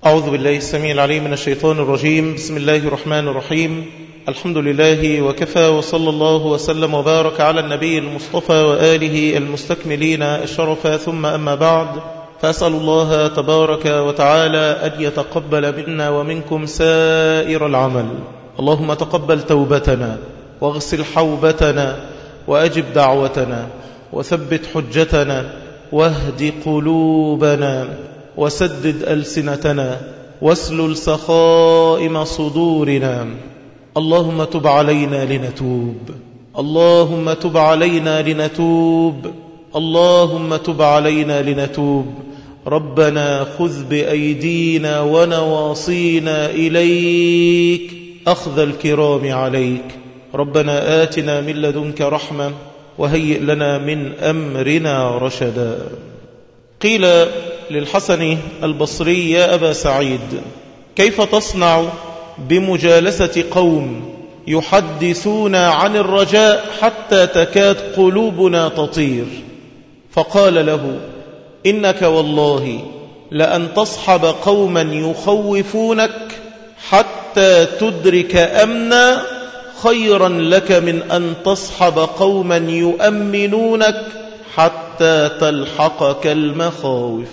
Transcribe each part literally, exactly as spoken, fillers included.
أعوذ بالله السميع العليم من الشيطان الرجيم. بسم الله الرحمن الرحيم. الحمد لله وكفى، وصلى الله وسلم وبارك على النبي المصطفى وآله المستكملين الشرف، ثم أما بعد، فأسأل الله تبارك وتعالى أن يتقبل منا ومنكم سائر العمل. اللهم تقبل توبتنا واغسل حوبتنا وأجب دعوتنا وثبت حجتنا واهد قلوبنا وسدد ألسنتنا واسلل سخائم صدورنا. اللهم تب علينا لنتوب، اللهم تب علينا لنتوب، اللهم تب علينا لنتوب. ربنا خذ بأيدينا ونواصينا إليك أخذ الكرام عليك. ربنا آتنا من لدنك رحمة وهيئ لنا من أمرنا رشدا. قيل للحسن البصري: يا أبا سعيد، كيف تصنع بمجالسة قوم يحدثون عن الرجاء حتى تكاد قلوبنا تطير؟ فقال له: إنك والله لأن تصحب قوما يخوفونك حتى تدرك أمنا خيرا لك من أن تصحب قوما يؤمنونك حتى تلحقك المخاوف.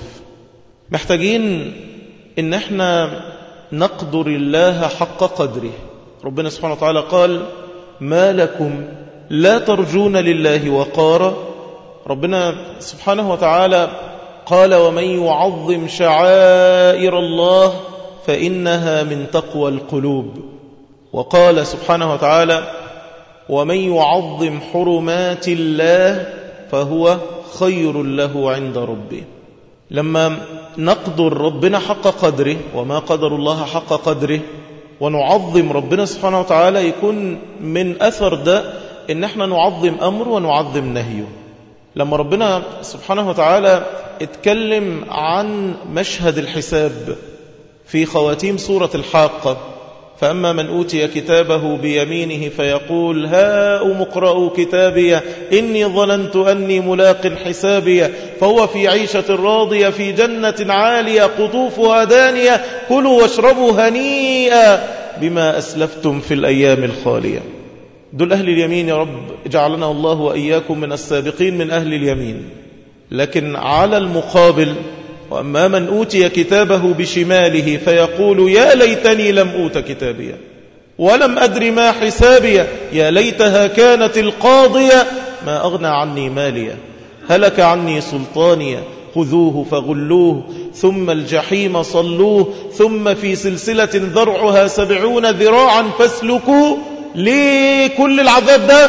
محتاجين إن احنا نقدر الله حق قدره. ربنا سبحانه وتعالى قال: ما لكم لا ترجون لله وقارا. ربنا سبحانه وتعالى قال: ومن يعظم شعائر الله فإنها من تقوى القلوب. وقال سبحانه وتعالى: ومن يعظم حرمات الله فهو خير له عند ربه. لما نقدر ربنا حق قدره، وما قدر الله حق قدره، ونعظم ربنا سبحانه وتعالى، يكون من أثر ده إن احنا نعظم أمر ونعظم نهيه. لما ربنا سبحانه وتعالى اتكلم عن مشهد الحساب في خواتيم سورة الحاقة: فأما من أوتي كتابه بيمينه فيقول هاؤم اقرءوا كتابي إني ظننت أني ملاق حسابي فهو في عيشة راضية في جنة عالية قطوفها دانية كلوا واشربوا هنيئا بما أسلفتم في الأيام الخالية. دول أهل اليمين يا رب، اجعلنا الله وإياكم من السابقين من أهل اليمين. لكن على المقابل: وأما من أوتي كتابه بشماله فيقول يا ليتني لم أوت كتابيا ولم أدر ما حسابيا يا ليتها كانت القاضية ما أغنى عني ماليا هلك عني سلطانيا خذوه فغلوه ثم الجحيم صلوه ثم في سلسلة ذرعها سبعون ذراعا فاسلكوه. ليه كل العذاب ده؟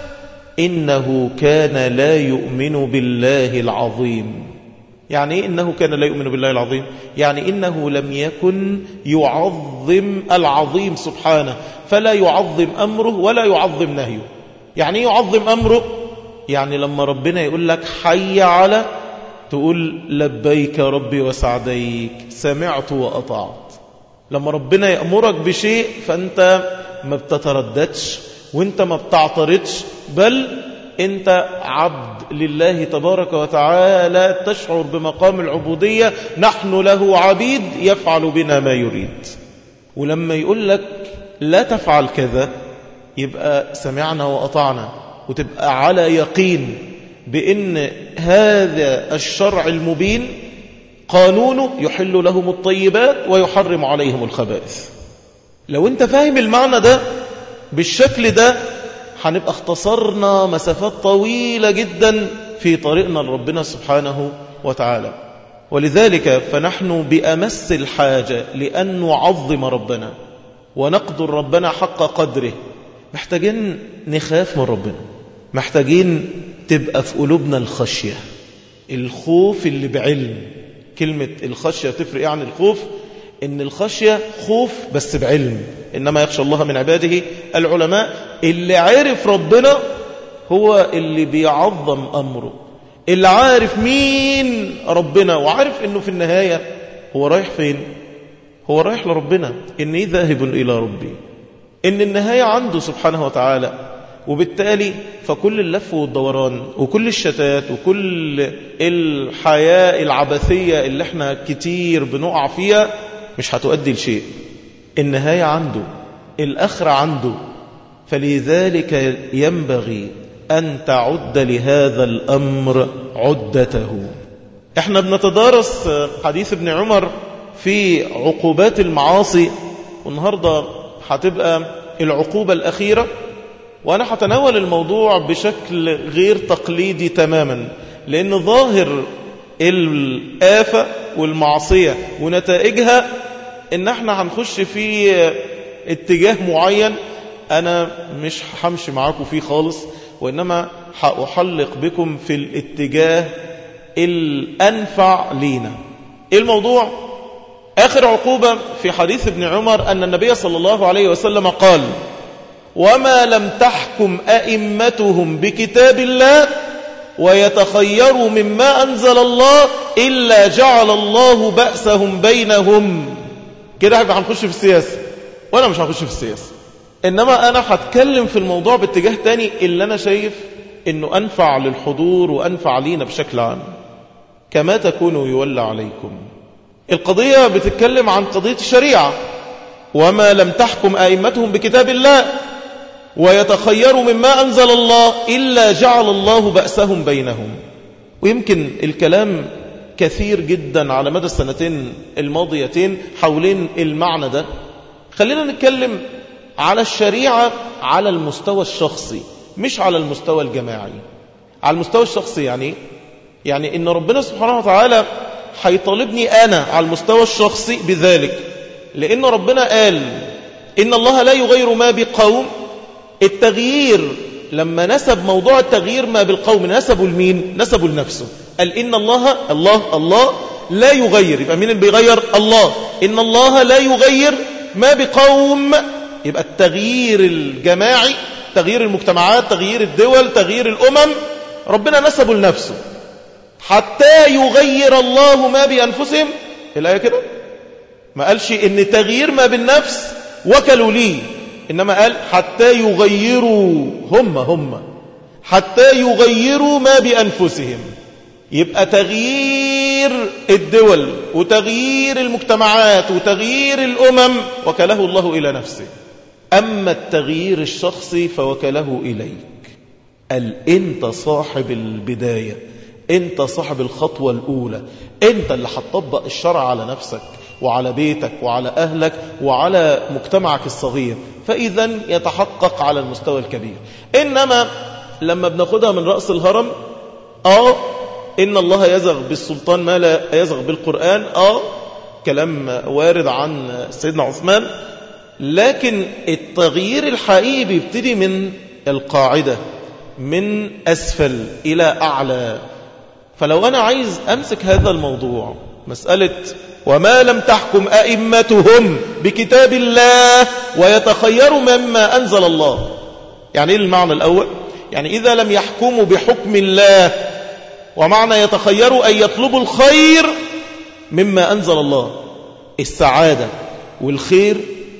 إنه كان لا يؤمن بالله العظيم. يعني إيه إنه كان لا يؤمن بالله العظيم؟ يعني إنه لم يكن يعظم العظيم سبحانه، فلا يعظم أمره ولا يعظم نهيه. يعني يعظم أمره، يعني لما ربنا يقول لك حي على، تقول لبيك ربي وسعديك، سمعت وأطعت. لما ربنا يأمرك بشيء فأنت ما بتترددش وانت ما بتعترضش، بل انت عبد لله تبارك وتعالى، تشعر بمقام العبودية، نحن له عبيد يفعل بنا ما يريد. ولما يقول لك لا تفعل كذا يبقى سمعنا وأطعنا، وتبقى على يقين بأن هذا الشرع المبين قانونه يحل لهم الطيبات ويحرم عليهم الخبائث. لو انت فاهم المعنى ده بالشكل ده هنبقى اختصرنا مسافات طويلة جدا في طريقنا لربنا سبحانه وتعالى. ولذلك فنحن بأمس الحاجة لأن نعظم ربنا ونقدر ربنا حق قدره. محتاجين نخاف من ربنا، محتاجين تبقى في قلوبنا الخشية، الخوف اللي بعلم. كلمة الخشية تفرق عن الخوف، إن الخشية خوف بس بعلم، إنما يخشى الله من عباده العلماء. اللي عارف ربنا هو اللي بيعظم أمره، اللي عارف مين ربنا وعارف إنه في النهاية هو رايح فين. هو رايح لربنا، إني ذاهب إلى ربي، إن النهاية عنده سبحانه وتعالى. وبالتالي فكل اللف والدوران وكل الشتات وكل الحياة العبثية اللي احنا كتير بنقع فيها مش هتؤدي لشيء. النهاية عنده، الآخرة عنده. فلذلك ينبغي أن تعد لهذا الأمر عدته. احنا بنتدارس حديث ابن عمر في عقوبات المعاصي، والنهاردة هتبقى العقوبة الأخيرة، وأنا هتناول الموضوع بشكل غير تقليدي تماما، لأن ظاهر الآفة والمعصية ونتائجها إن احنا هنخش في اتجاه معين أنا مش همشي معاكم فيه خالص، وإنما هأحلق بكم في الاتجاه الأنفع لينا. الموضوع آخر عقوبة في حديث ابن عمر أن النبي صلى الله عليه وسلم قال: وما لم تحكم أئمتهم بكتاب الله ويتخيروا مما أنزل الله إلا جعل الله بأسهم بينهم. كده هيبقى هنخش في السياسة، وأنا مش هنخش في السياسة، إنما أنا هتكلم في الموضوع باتجاه تاني اللي أنا شايف إنه أنفع للحضور وأنفع لينا بشكل عام. كما تكونوا يولى عليكم. القضية بتتكلم عن قضية الشريعة. وما لم تحكم أئمتهم بكتاب الله ويتخيروا مما أنزل الله إلا جعل الله بأسهم بينهم. ويمكن الكلام كثير جدا على مدى السنتين الماضيتين حولين المعنى ده. خلينا نتكلم على الشريعة على المستوى الشخصي، مش على المستوى الجماعي. على المستوى الشخصي يعني يعني إن ربنا سبحانه وتعالى هيطالبني أنا على المستوى الشخصي بذلك، لأن ربنا قال إن الله لا يغير ما بقوم. التغيير لما نسب موضوع التغيير ما بالقوم نسبوا لمين؟ نسبوا لنفسه. قال إن الله الله الله لا يغير، يبقى مين اللي بيغير؟ الله. إن الله لا يغير ما بقوم، يبقى التغيير الجماعي، تغيير المجتمعات، تغيير الدول، تغيير الأمم، ربنا نسبه لنفسه. حتى يغير الله ما بأنفسهم. الآية كده ما قالش إن تغيير ما بالنفس وكلوا لي، إنما قال حتى يغيروا هم هم حتى يغيروا ما بأنفسهم. يبقى تغيير الدول وتغيير المجتمعات وتغيير الأمم وكله الله إلى نفسه. أما التغيير الشخصي فوكله إليك. قال أنت صاحب البداية، أنت صاحب الخطوة الأولى، أنت اللي هتطبق الشرع على نفسك وعلى بيتك وعلى أهلك وعلى مجتمعك الصغير، فإذا يتحقق على المستوى الكبير. إنما لما بناخدها من رأس الهرم، آه إن الله يزغ بالسلطان ما لا يزغ بالقرآن، آه كلام وارد عن سيدنا عثمان، لكن التغيير الحقيقي بيبتدي من القاعدة، من أسفل إلى أعلى. فلو أنا عايز أمسك هذا الموضوع، مسألة وما لم تحكم أئمتهم بكتاب الله ويتخيروا مما أنزل الله، يعني إيه المعنى الأول؟ يعني إذا لم يحكموا بحكم الله، ومعنى يتخيروا أن يطلبوا الخير مما أنزل الله، السعادة والخير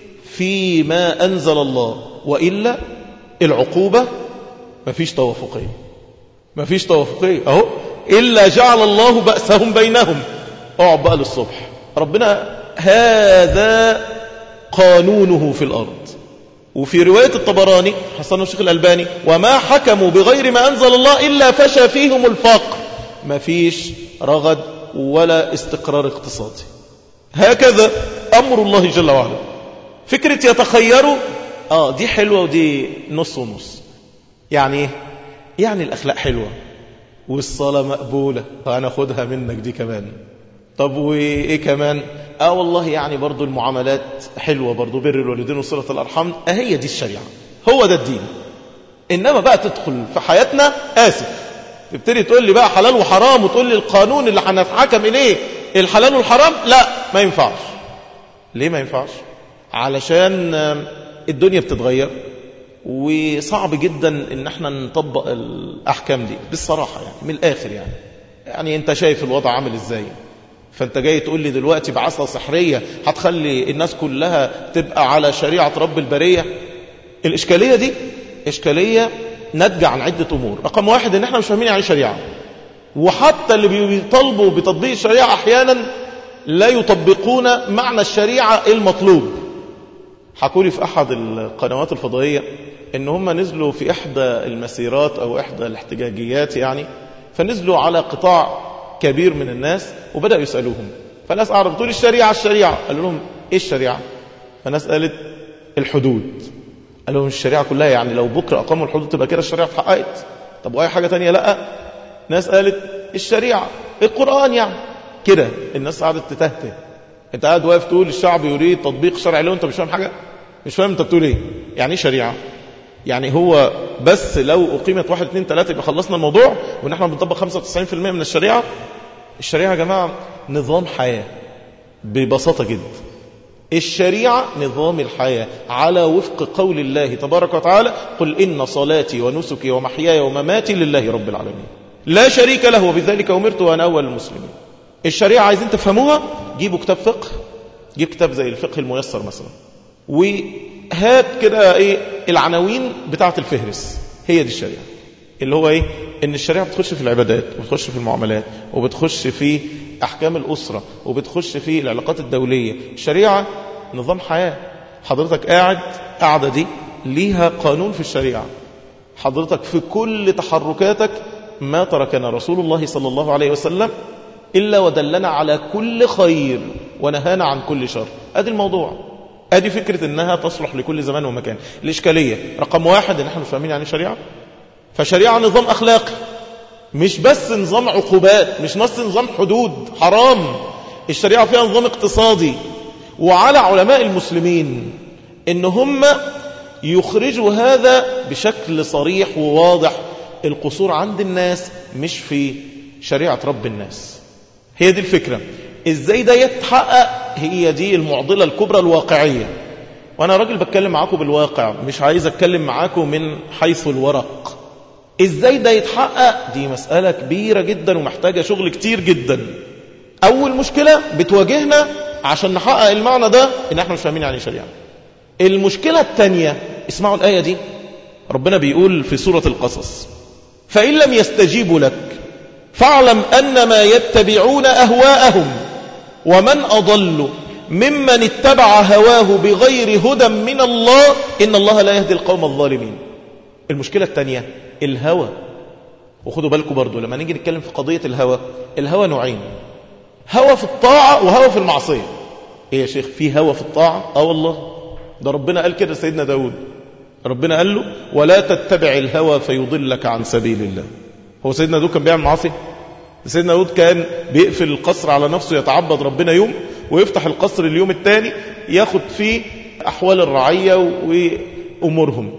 فيما أنزل الله، وإلا العقوبة مفيش توافقية. مفيش توافقية أهو، إلا جعل الله بأسهم بينهم. اقعد بقى للصبح، ربنا هذا قانونه في الأرض. وفي رواية الطبراني حسن الشيخ الألباني: وما حكموا بغير ما أنزل الله إلا فشى فيهم الفقر. مفيش رغد ولا استقرار اقتصادي. هكذا أمر الله جل وعلا. فكرة يتخيروا، آه دي حلوة ودي نص ونص. يعني يعني الأخلاق حلوة والصلاة مقبولة، فأنا خدها منك دي كمان. طب وإيه كمان؟ آه والله يعني برضو المعاملات حلوة، برضو بر الوالدين وصلة الأرحام، أهي دي الشريعة، هو ده الدين. إنما بقى تدخل في حياتنا آسف، تبتدي تقول لي بقى حلال وحرام، وتقول لي القانون اللي هنتحكم إليه الحلال والحرام، لا ما ينفعش. ليه ما ينفعش؟ علشان الدنيا بتتغير، وصعب جدا ان احنا نطبق الأحكام دي بالصراحة، يعني من الآخر. يعني يعني انت شايف الوضع عامل ازاي، فانت جاي تقول لي دلوقتي بعصا سحرية هتخلي الناس كلها تبقى على شريعة رب البرية. الإشكالية دي إشكالية ناتجة عن عدة أمور. رقم واحد ان احنا مش فاهمين يعني شريعة، وحتى اللي بيطالبوا بتطبيق الشريعة أحيانا لا يطبقون معنى الشريعة المطلوب. حكولي في أحد القنوات الفضائية إن هم نزلوا في إحدى المسيرات أو إحدى الاحتجاجيات يعني، فنزلوا على قطاع كبير من الناس وبدأوا يسألوهم، فالناس قاعدة بتقول الشريعة الشريعة، قالوا لهم إيه الشريعة؟ فالناس قالت الحدود. قالوا لهم الشريعة كلها يعني لو بكرة أقاموا الحدود تبقى كده الشريعة اتحققت؟ طب وأي حاجة تانية؟ لأ. ناس قالت الشريعة القرآن يعني كده. الناس قاعدة تتهته. انت قاعد واقف تقول الشعب يريد تطبيق شرعي له، انت مش فاهم حاجة، مش فاهم انت بتقول ايه. يعني ايه شريعة؟ يعني هو بس لو أقيمت واحد اتنين تلاتة يبقى خلصنا الموضوع وان احنا بنطبق خمسة وتسعين في المية من الشريعة؟ الشريعة يا جماعة نظام حياة ببساطة جدا. الشريعة نظام الحياة على وفق قول الله تبارك وتعالى: قل إن صلاتي ونسكي ومحياي ومماتي لله رب العالمين لا شريك له وبذلك أمرت وأنا أول المسلمين. الشريعة عايزين تفهموها؟ جيبوا كتاب فقه، جيب كتاب زي الفقه الميسر مثلا، وهات كده ايه العناوين بتاعة الفهرس. هي دي الشريعة، اللي هو ايه؟ ان الشريعة بتخش في العبادات وبتخش في المعاملات وبتخش في احكام الاسرة وبتخش في العلاقات الدولية. الشريعة نظام حياة. حضرتك قاعد قاعدة دي ليها قانون في الشريعة. حضرتك في كل تحركاتك ما تركنا رسول الله صلى الله عليه وسلم إلا ودلنا على كل خير ونهانا عن كل شر. ادي الموضوع، ادي فكرة انها تصلح لكل زمان ومكان. الاشكالية رقم واحد ان احنا مش فاهمين يعني شريعة. فشريعة نظام اخلاقي، مش بس نظام عقوبات، مش بس نظام حدود حرام. الشريعة فيها نظام اقتصادي. وعلى علماء المسلمين ان هم يخرجوا هذا بشكل صريح وواضح. القصور عند الناس مش في شريعة رب الناس. هي دي الفكرة. ازاي ده يتحقق؟ هي دي المعضلة الكبرى الواقعية. وانا راجل بتكلم معاكم بالواقع، مش عايز اتكلم معاكم من حيث الورق. ازاي ده يتحقق؟ دي مسألة كبيرة جدا ومحتاجة شغل كتير جدا. اول مشكلة بتواجهنا عشان نحقق المعنى ده ان احنا مش فاهمين يعني شريعة. المشكلة التانية، اسمعوا الآية دي. ربنا بيقول في سورة القصص: فإن لم يستجيبوا لك فاعلم أنما يتبعون أهواءهم ومن أضل ممن اتبع هواه بغير هدى من الله إن الله لا يهدي القوم الظالمين. المشكلة الثانية الهوى. وخدوا بالكم برضو لما نيجي نتكلم في قضية الهوى، الهوى نوعين: هوى في الطاعة وهوى في المعصية. ايه يا شيخ في هوى في الطاعة؟ اه والله، ده ربنا قال كده سيدنا داود. ربنا قال له: ولا تتبع الهوى فيضلك عن سبيل الله. هو سيدنا داود كان بيعمل معاصي؟ سيدنا داود كان بيقفل القصر على نفسه يتعبد ربنا يوم، ويفتح القصر اليوم الثاني ياخد فيه أحوال الرعية وأمورهم.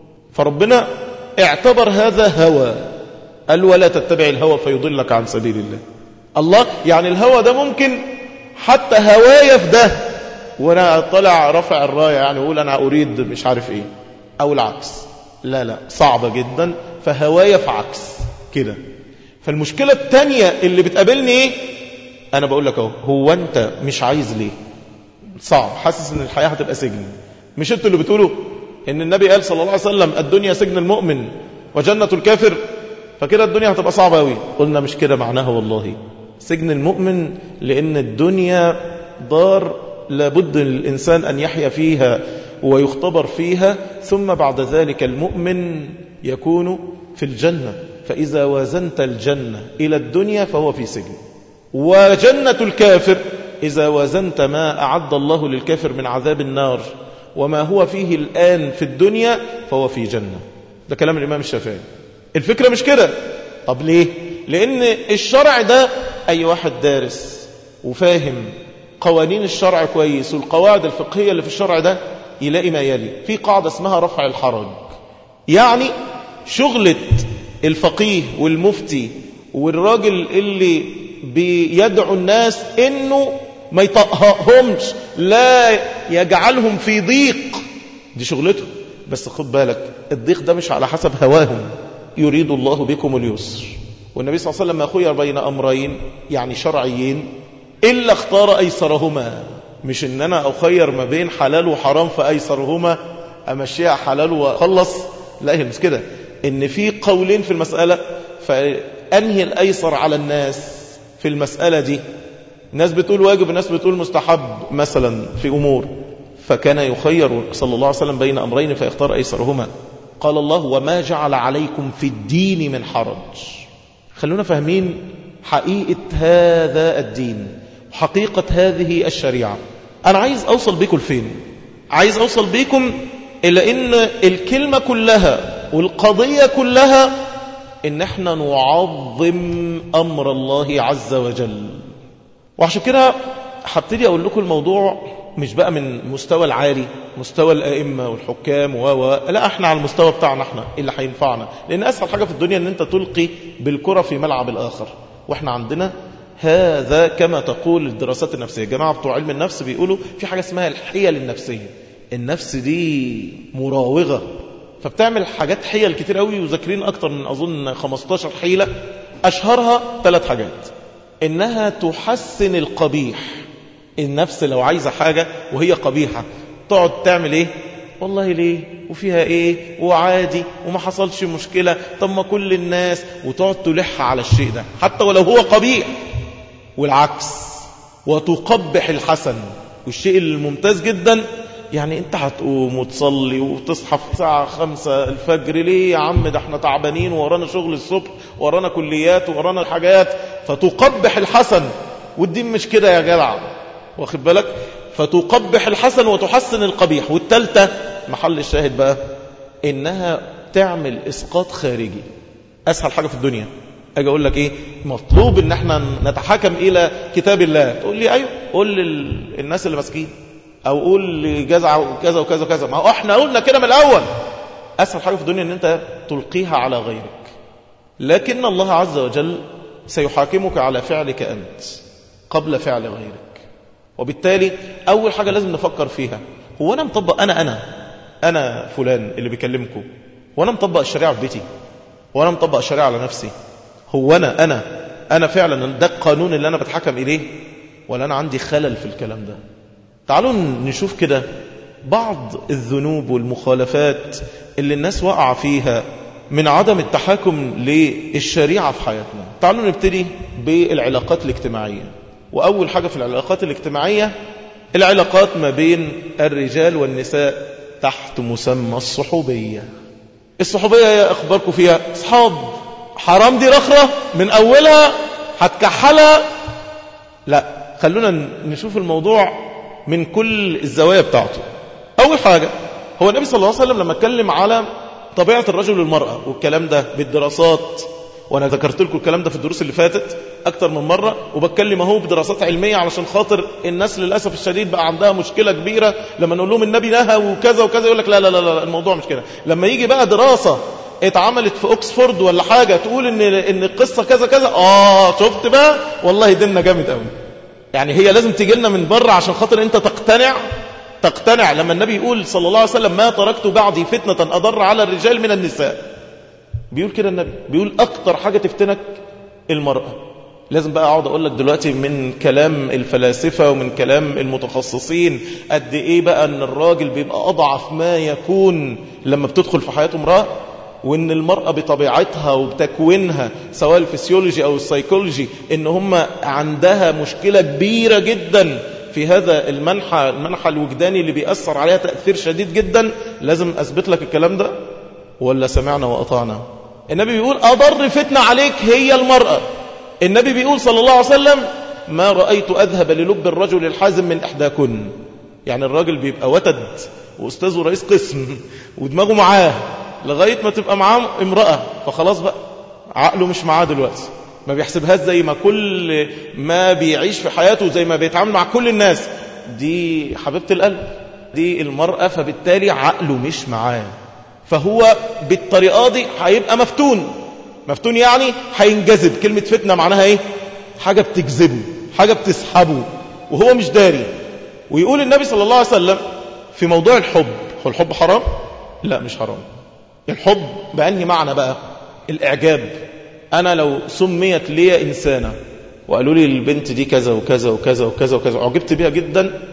فربنا اعتبر هذا هوى، قال: ولا تتبع الهوى فيضلك عن سبيل الله. الله يعني الهوى ده ممكن حتى هوايا في ده وانا طلع رفع الراية يعني اقول انا اريد مش عارف ايه او العكس. لا لا صعبة جدا. فهوايا في عكس كده. فالمشكلة التانية اللي بتقابلني ايه؟ انا بقول لك اهو، هو انت مش عايز ليه؟ صعب، حاسس ان الحياة هتبقى سجن. مش انتوا اللي بتقولوا ان النبي قال صلى الله عليه وسلم الدنيا سجن المؤمن وجنة الكافر؟ فكده الدنيا هتبقى صعبة قوي. قلنا مش كده معناها والله. سجن المؤمن لان الدنيا دار لابد الإنسان أن يحيا فيها ويختبر فيها، ثم بعد ذلك المؤمن يكون في الجنة. فإذا وازنت الجنة إلى الدنيا فهو في سجن. وجنة الكافر إذا وازنت ما أعد الله للكافر من عذاب النار وما هو فيه الآن في الدنيا فهو في جنة. ده كلام الإمام الشافعي. الفكرة مش كده. طب ليه؟ لأن الشرع ده أي واحد دارس وفاهم قوانين الشرع كويس والقواعد الفقهية اللي في الشرع ده يلاقي ما يلي. في قاعدة اسمها رفع الحرج. يعني شغلة الفقيه والمفتي والراجل اللي بيدعو الناس انه ما يطهقهمش، لا يجعلهم في ضيق، دي شغلته. بس خد بالك الضيق ده مش على حسب هواهم. يريد الله بكم اليسر. والنبي صلى الله عليه وسلم خير بين أمرين يعني شرعيين إلا اختار أيسرهما. مش إن أنا أخير ما بين حلال وحرام فأيسرهما أمشيها حلال وخلص. لا، هي مش كده. إن في قولين في المسألة فأنهي الأيسر على الناس في المسألة دي. الناس بتقول واجب، الناس بتقول مستحب مثلا في أمور، فكان يخير صلى الله عليه وسلم بين أمرين فيختار أيسرهما. قال الله وما جعل عليكم في الدين من حرج. خلونا فاهمين حقيقة هذا الدين، حقيقة هذه الشريعة. أنا عايز أوصل بيكم لفين؟ عايز أوصل بيكم إلى إن الكلمة كلها والقضية كلها إن احنا نعظم أمر الله عز وجل. وعشان كده هبتدي أقول لكم الموضوع مش بقى من مستوى العالي، مستوى الأئمة والحكام و و لا، احنا على المستوى بتاعنا احنا اللي هينفعنا، لأن أسهل حاجة في الدنيا إن أنت تلقي بالكرة في ملعب الآخر. واحنا عندنا هذا كما تقول الدراسات النفسية. جماعة بتوع علم النفس بيقولوا في حاجة اسمها الحيل النفسية. النفس دي مراوغة، فبتعمل حاجات حيل كتير قوي، وذاكرين أكتر من أظن خمستاشر حيلة. أشهرها ثلاث حاجات. إنها تحسن القبيح. النفس لو عايزة حاجة وهي قبيحة تقعد تعمل إيه؟ والله ليه وفيها إيه وعادي وما حصلش مشكلة، طب ما كل الناس، وتقعد تلح على الشيء ده حتى ولو هو قبيح. والعكس، وتقبح الحسن، والشيء الممتاز جدا. يعني انت هتقوم وتصلي وتصحى في الساعة خمسة الفجر، ليه يا عم؟ ده احنا تعبانين ورانا شغل الصبح ورانا كليات ورانا حاجات. فتقبح الحسن، والدين مش كده يا جدع، واخد بالك؟ فتقبح الحسن وتحسن القبيح. والتالتة محل الشاهد بقى، انها تعمل اسقاط خارجي. اسهل حاجة في الدنيا اجي اقول لك ايه مطلوب؟ ان احنا نتحكم الى كتاب الله. تقول لي ايوه، قول للناس اللي ماسكين، او قول لجزع وكذا وكذا وكذا. ما هو احنا قلنا كده من الاول. اسهل حاجة في الدنيا ان انت تلقيها على غيرك، لكن الله عز وجل سيحاكمك على فعلك انت قبل فعل غيرك. وبالتالي اول حاجة لازم نفكر فيها، هو انا مطبق انا انا انا فلان اللي بيكلمكم، وانا مطبق الشريعة في بيتي، وانا مطبق الشريعة على نفسي؟ هو انا انا انا فعلا ده القانون اللي انا بتحكم اليه، ولا انا عندي خلل في الكلام ده؟ تعالوا نشوف كده بعض الذنوب والمخالفات اللي الناس وقع فيها من عدم التحاكم للشريعة في حياتنا. تعالوا نبتدي بالعلاقات الاجتماعية. وأول حاجة في العلاقات الاجتماعية العلاقات ما بين الرجال والنساء تحت مسمى الصحوبية. الصحوبية يا أخباركم فيها أصحاب حرام، دي رخرة من أولها هتكحلها. لا، خلونا نشوف الموضوع من كل الزوايا بتاعته. أول حاجة، هو النبي صلى الله عليه وسلم لما اتكلم على طبيعة الرجل والمرأة والكلام ده بالدراسات، وأنا ذكرت لكم الكلام ده في الدروس اللي فاتت أكتر من مرة، وبتكلم اهو بدراسات علمية علشان خاطر الناس للأسف الشديد بقى عندها مشكلة كبيرة. لما نقول لهم النبي نهى وكذا وكذا يقول لك لا لا لا لا الموضوع مش كده. لما يجي بقى دراسة اتعملت في أكسفورد ولا حاجة تقول إن إن القصة كذا كذا، آه شفت بقى والله ديننا جامد قوي. يعني هي لازم تيجي لنا من بره عشان خاطر أنت تقتنع تقتنع لما النبي يقول صلى الله عليه وسلم ما تركت بعدي فتنة أضر على الرجال من النساء. بيقول كده النبي، بيقول أكتر حاجة تفتنك المرأة. لازم بقى أقعد أقول لك دلوقتي من كلام الفلاسفة ومن كلام المتخصصين قد إيه بقى أن الراجل بيبقى أضعف ما يكون لما بتدخل في حياته امرأة، وأن المرأة بطبيعتها وبتكوينها سواء الفسيولوجي أو السيكولوجي إن هم عندها مشكلة كبيرة جدا في هذا المنحى المنحى الوجداني اللي بيأثر عليها تأثير شديد جدا. لازم أثبت لك الكلام ده ولا سمعنا وأطعنا؟ النبي بيقول أضر فتنة عليك هي المرأة. النبي بيقول صلى الله عليه وسلم ما رأيت أذهب للب الرجل الحازم من إحداكن. يعني الراجل بيبقى وتد وأستاذه رئيس قسم ودماغه معاه لغاية ما تبقى معاه امرأة، فخلاص بقى عقله مش معاه دلوقتي، ما بيحسبهاش زي ما كل ما بيعيش في حياته زي ما بيتعامل مع كل الناس. دي حبيبة القلب، دي المرأة، فبالتالي عقله مش معاه، فهو بالطريقة دي هيبقى مفتون. مفتون يعني هينجذب. كلمة فتنة معناها ايه؟ حاجة بتجذبه، حاجة بتسحبه وهو مش داري. ويقول النبي صلى الله عليه وسلم في موضوع الحب، هو الحب حرام؟ لا مش حرام. الحب بأنهي معنى بقى؟ الإعجاب. أنا لو سميت لي إنسانة وقالوا لي البنت دي كذا وكذا وكذا وكذا وكذا، أعجبت بيها جدا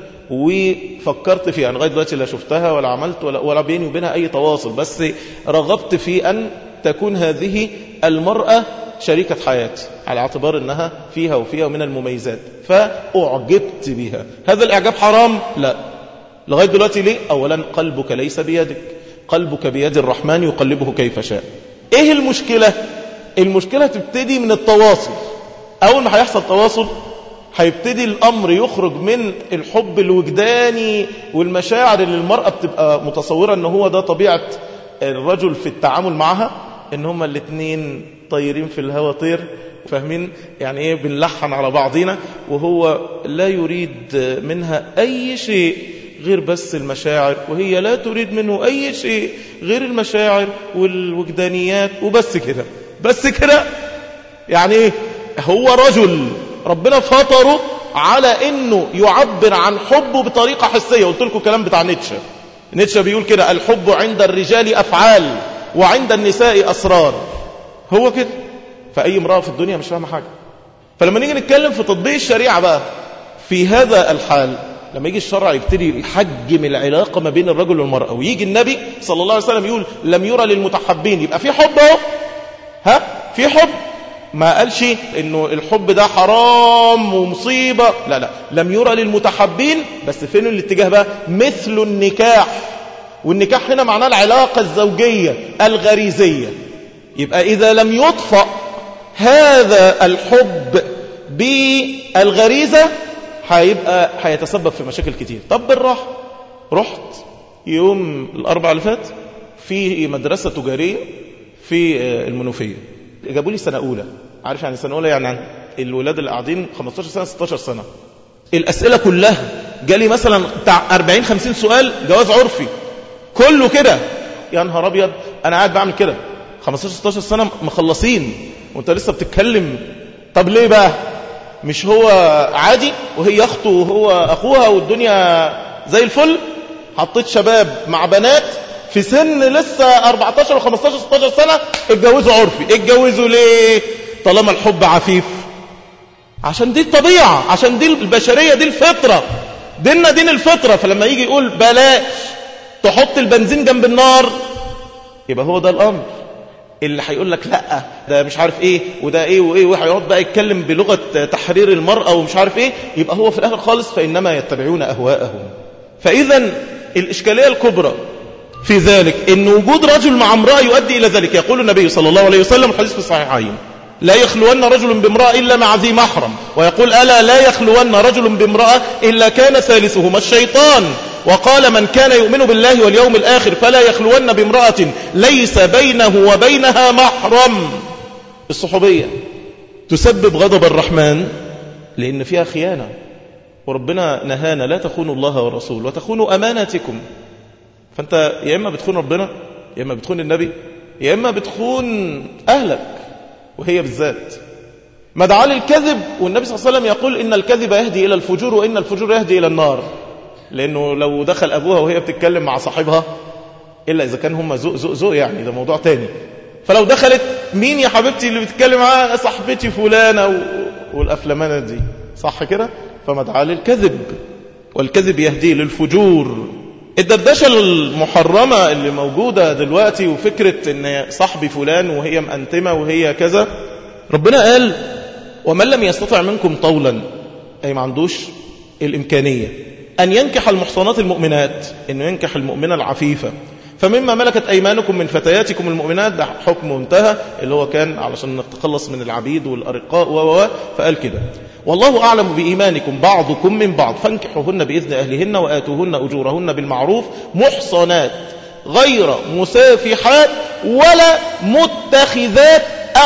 وفكرت فيها، أنا لغاية دلوقتي لا شفتها ولا عملت ولا, ولا بيني وبينها أي تواصل، بس رغبت في أن تكون هذه المرأة شريكة حياتي على اعتبار أنها فيها وفيها من المميزات، فأعجبت بها. هذا الإعجاب حرام؟ لا. لغاية دلوقتي ليه؟ أولا قلبك ليس بيدك، قلبك بيد الرحمن يقلبه كيف شاء. إيه المشكلة؟ المشكلة تبتدي من التواصل. أول ما هيحصل تواصل هيبتدي الأمر يخرج من الحب الوجداني والمشاعر اللي المرأة بتبقى متصورة أنه هو ده طبيعة الرجل في التعامل معها، إن هما الاثنين طيرين في الهوا طير، فاهمين يعني إيه بنلحن على بعضنا، وهو لا يريد منها أي شيء غير بس المشاعر، وهي لا تريد منه أي شيء غير المشاعر والوجدانيات وبس كده. بس كده يعني إيه؟ هو رجل ربنا فطره على انه يعبر عن حبه بطريقة حسية. قلت لكم الكلام بتاع نيتشه. نيتشه بيقول كده: الحب عند الرجال افعال وعند النساء اسرار. هو كده. فاي امرأة في الدنيا مش فاهمة حاجة. فلما نيجي نتكلم في تطبيق الشريعة بقى في هذا الحال، لما يجي الشرع يبتدي يحجم العلاقة ما بين الرجل والمرأة، ويجي النبي صلى الله عليه وسلم يقول لم يرى للمتحبين، يبقى في حب اهو. ها في حب. ما قالش انه الحب ده حرام ومصيبة، لا لا، لم يرى للمتحبين. بس فين الاتجاه بقى؟ مثل النكاح. والنكاح هنا معناه العلاقة الزوجية الغريزية. يبقى إذا لم يطفأ هذا الحب بالغريزة هيبقى هيتسبب في مشاكل كتير. طب بالراحة، رحت يوم الأربعاء اللي فات في مدرسة تجارية في المنوفية، جابوا لي سنة أولى. عارف يعني سنة أولى؟ يعني عن الولاد اللي قاعدين خمستاشر سنة ستاشر سنة. الأسئلة كلها جالي مثلا بتاع أربعين خمسين سؤال جواز عرفي كله كده. يا نهار أبيض، أنا قاعد بعمل كده خمستاشر ستاشر سنة مخلصين وأنت لسه بتتكلم. طب ليه بقى؟ مش هو عادي وهي أخته وهو أخوها والدنيا زي الفل؟ حطيت شباب مع بنات في سن لسه أربعتاشر وخمستاشر ستاشر سنة اتجوزوا عرفي. اتجوزوا ليه؟ طالما الحب عفيف، عشان دي الطبيعة، عشان دي البشرية، دي الفطرة، ديننا دين الفطرة. فلما يجي يقول بلاش تحط البنزين جنب النار، يبقى هو ده الأمر. اللي هيقول لك لا ده مش عارف ايه وده ايه وايه، وهيقعد بقى يتكلم بلغة تحرير المرأة ومش عارف ايه، يبقى هو في الآخر خالص فإنما يتبعون أهواءهم. فإذا الإشكالية الكبرى في ذلك إن وجود رجل مع امرأة يؤدي إلى ذلك. يقول النبي صلى الله عليه وسلم الحديث في الصحيحين: لا يخلون رجل بامرأة إلا مع ذي محرم. ويقول: ألا لا يخلون رجل بامرأة إلا كان ثالثهما الشيطان. وقال: من كان يؤمن بالله واليوم الآخر فلا يخلون بامرأة ليس بينه وبينها محرم. الصحوبية تسبب غضب الرحمن لأن فيها خيانة، وربنا نهانا لا تخونوا الله والرسول وتخونوا أماناتكم. فأنت يا إما بتخون ربنا، يا إما بتخون النبي، يا إما بتخون أهلك، وهي بالذات مدعاة للكذب. والنبي صلى الله عليه وسلم يقول: إن الكذب يهدي إلى الفجور وإن الفجور يهدي إلى النار. لأنه لو دخل أبوها وهي بتتكلم مع صاحبها، إلا إذا كان هم ذوق ذوق ذوق يعني ده موضوع تاني. فلو دخلت: مين يا حبيبتي اللي بتتكلم معاها؟ صاحبتي فلانة و... والأفلامانة دي، صح كده؟ فمدعاة للكذب، والكذب يهدي للفجور. الدردشة المحرمة اللي موجودة دلوقتي، وفكرة ان صاحبي فلان وهي مأنتمة وهي كذا، ربنا قال: ومن لم يستطع منكم طولا، أي ما عندوش الإمكانية أن ينكح المحصنات المؤمنات، أنه ينكح المؤمنة العفيفة، فمما ملكت أيمانكم من فتياتكم المؤمنات. ده حكم انتهى اللي هو كان علشان نتخلص من العبيد والأرقاء و فقال كده: والله أعلم بإيمانكم بعضكم من بعض فانكحوهن بإذن أهلهن وآتوهن أجورهن بالمعروف محصنات غير مسافحات ولا متخذات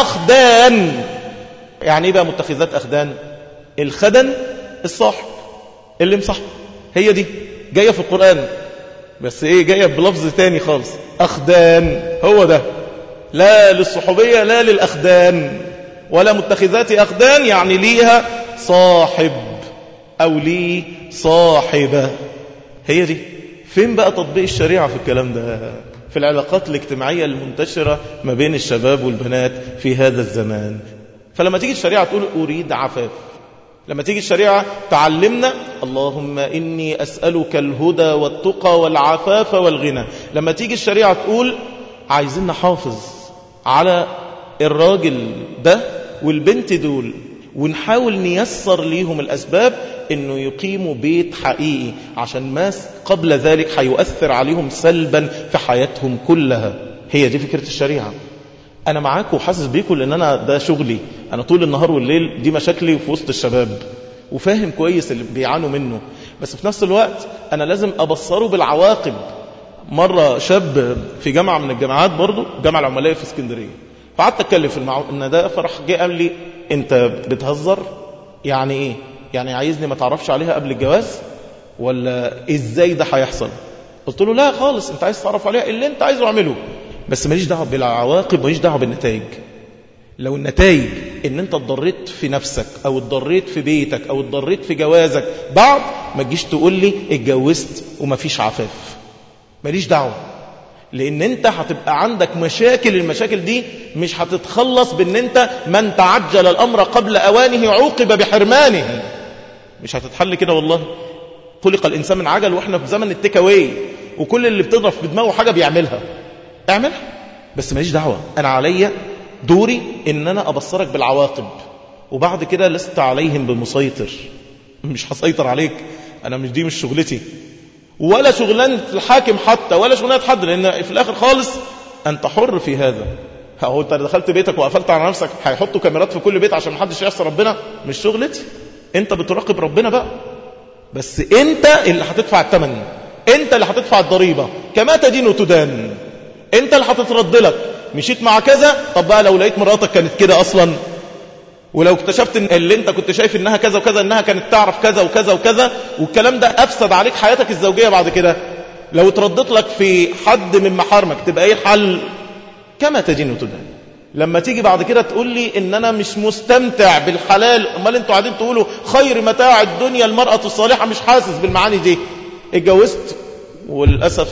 أخدان. يعني إيه بقى متخذات أخدان؟ الخدن الصاحب اللي مصاحب، هي دي جاية في القرآن، بس إيه جاية بلفظ تاني خالص، أخدان. هو ده، لا للصحوبية لا للأخدان، ولا متخذات أخدان يعني ليها صاحب أو لي صاحبة. هي دي. فين بقى تطبيق الشريعة في الكلام ده؟ في العلاقات الاجتماعية المنتشرة ما بين الشباب والبنات في هذا الزمان. فلما تيجي الشريعة تقول أريد عفاف، لما تيجي الشريعة تعلمنا اللهم إني أسألك الهدى والتقى والعفاف والغنى، لما تيجي الشريعة تقول عايزين نحافظ على الراجل ده والبنت دول، ونحاول نيسر ليهم الأسباب إنه يقيموا بيت حقيقي، عشان ما قبل ذلك هيؤثر عليهم سلبا في حياتهم كلها. هي دي فكرة الشريعة. أنا معاكم وحاسس بيكم، لأن أنا ده شغلي، أنا طول النهار والليل دي مشاكلي في وسط الشباب، وفاهم كويس اللي بيعانوا منه. بس في نفس الوقت أنا لازم أبصره بالعواقب. مرة شاب في جامعة من الجامعات، برضو الجامعة العمالية في اسكندرية، فقعدت أتكلم في المعو... إن ده فرح جه قال لي أنت بتهزر؟ يعني إيه؟ يعني عايزني ما تعرفش عليها قبل الجواز؟ ولا إزاي ده هيحصل؟ قلت له لا خالص، أنت عايز تعرف عليها اللي أنت عايزه اعمله، بس ماليش دعوة بالعواقب، ماليش دعوة بالنتائج. لو النتائج ان انت اتضريت في نفسك او اتضريت في بيتك او اتضريت في جوازك بعد، ما تجيش تقول لي اتجوزت ومفيش عفاف، ماليش دعوة. لان انت هتبقى عندك مشاكل، المشاكل دي مش هتتخلص بان انت من تعجل الامر قبل اوانه عوقب بحرمانه، مش هتتحل كده والله. خلق الانسان من عجل، واحنا في زمن التيك اواي، وكل اللي بتضرب في دماغه حاجة بيعملها، اعملها، بس ماليش دعوة. انا عليا دوري ان انا ابصرك بالعواقب، وبعد كده لست عليهم بمسيطر، مش هسيطر عليك، انا مش دي مش شغلتي، ولا شغلانة الحاكم حتى، ولا شغلانة حد، لان في الاخر خالص انت حر في هذا. هو انت دخلت بيتك وقفلت على نفسك، هيحطوا كاميرات في كل بيت عشان محدش يعصي ربنا؟ مش شغلتي. انت بتراقب ربنا بقى، بس انت اللي هتدفع الثمن، انت اللي هتدفع الضريبة، كما تدين وتدان، انت اللي هتترد لك. مشيت مع كذا، طب بقى لو لقيت مراتك كانت كده اصلا، ولو اكتشفت ان اللي انت كنت شايف انها كذا وكذا انها كانت تعرف كذا وكذا وكذا، والكلام ده افسد عليك حياتك الزوجية بعد كده، لو اتردت لك في حد من محارمك، تبقى ايه الحل؟ كما تدين وتدان. لما تيجي بعد كده تقول لي ان انا مش مستمتع بالحلال، امال انتوا قاعدين تقولوا خير متاع الدنيا المرأة الصالحة، مش حاسس بالمعاني دي. اتجوزت وللأسف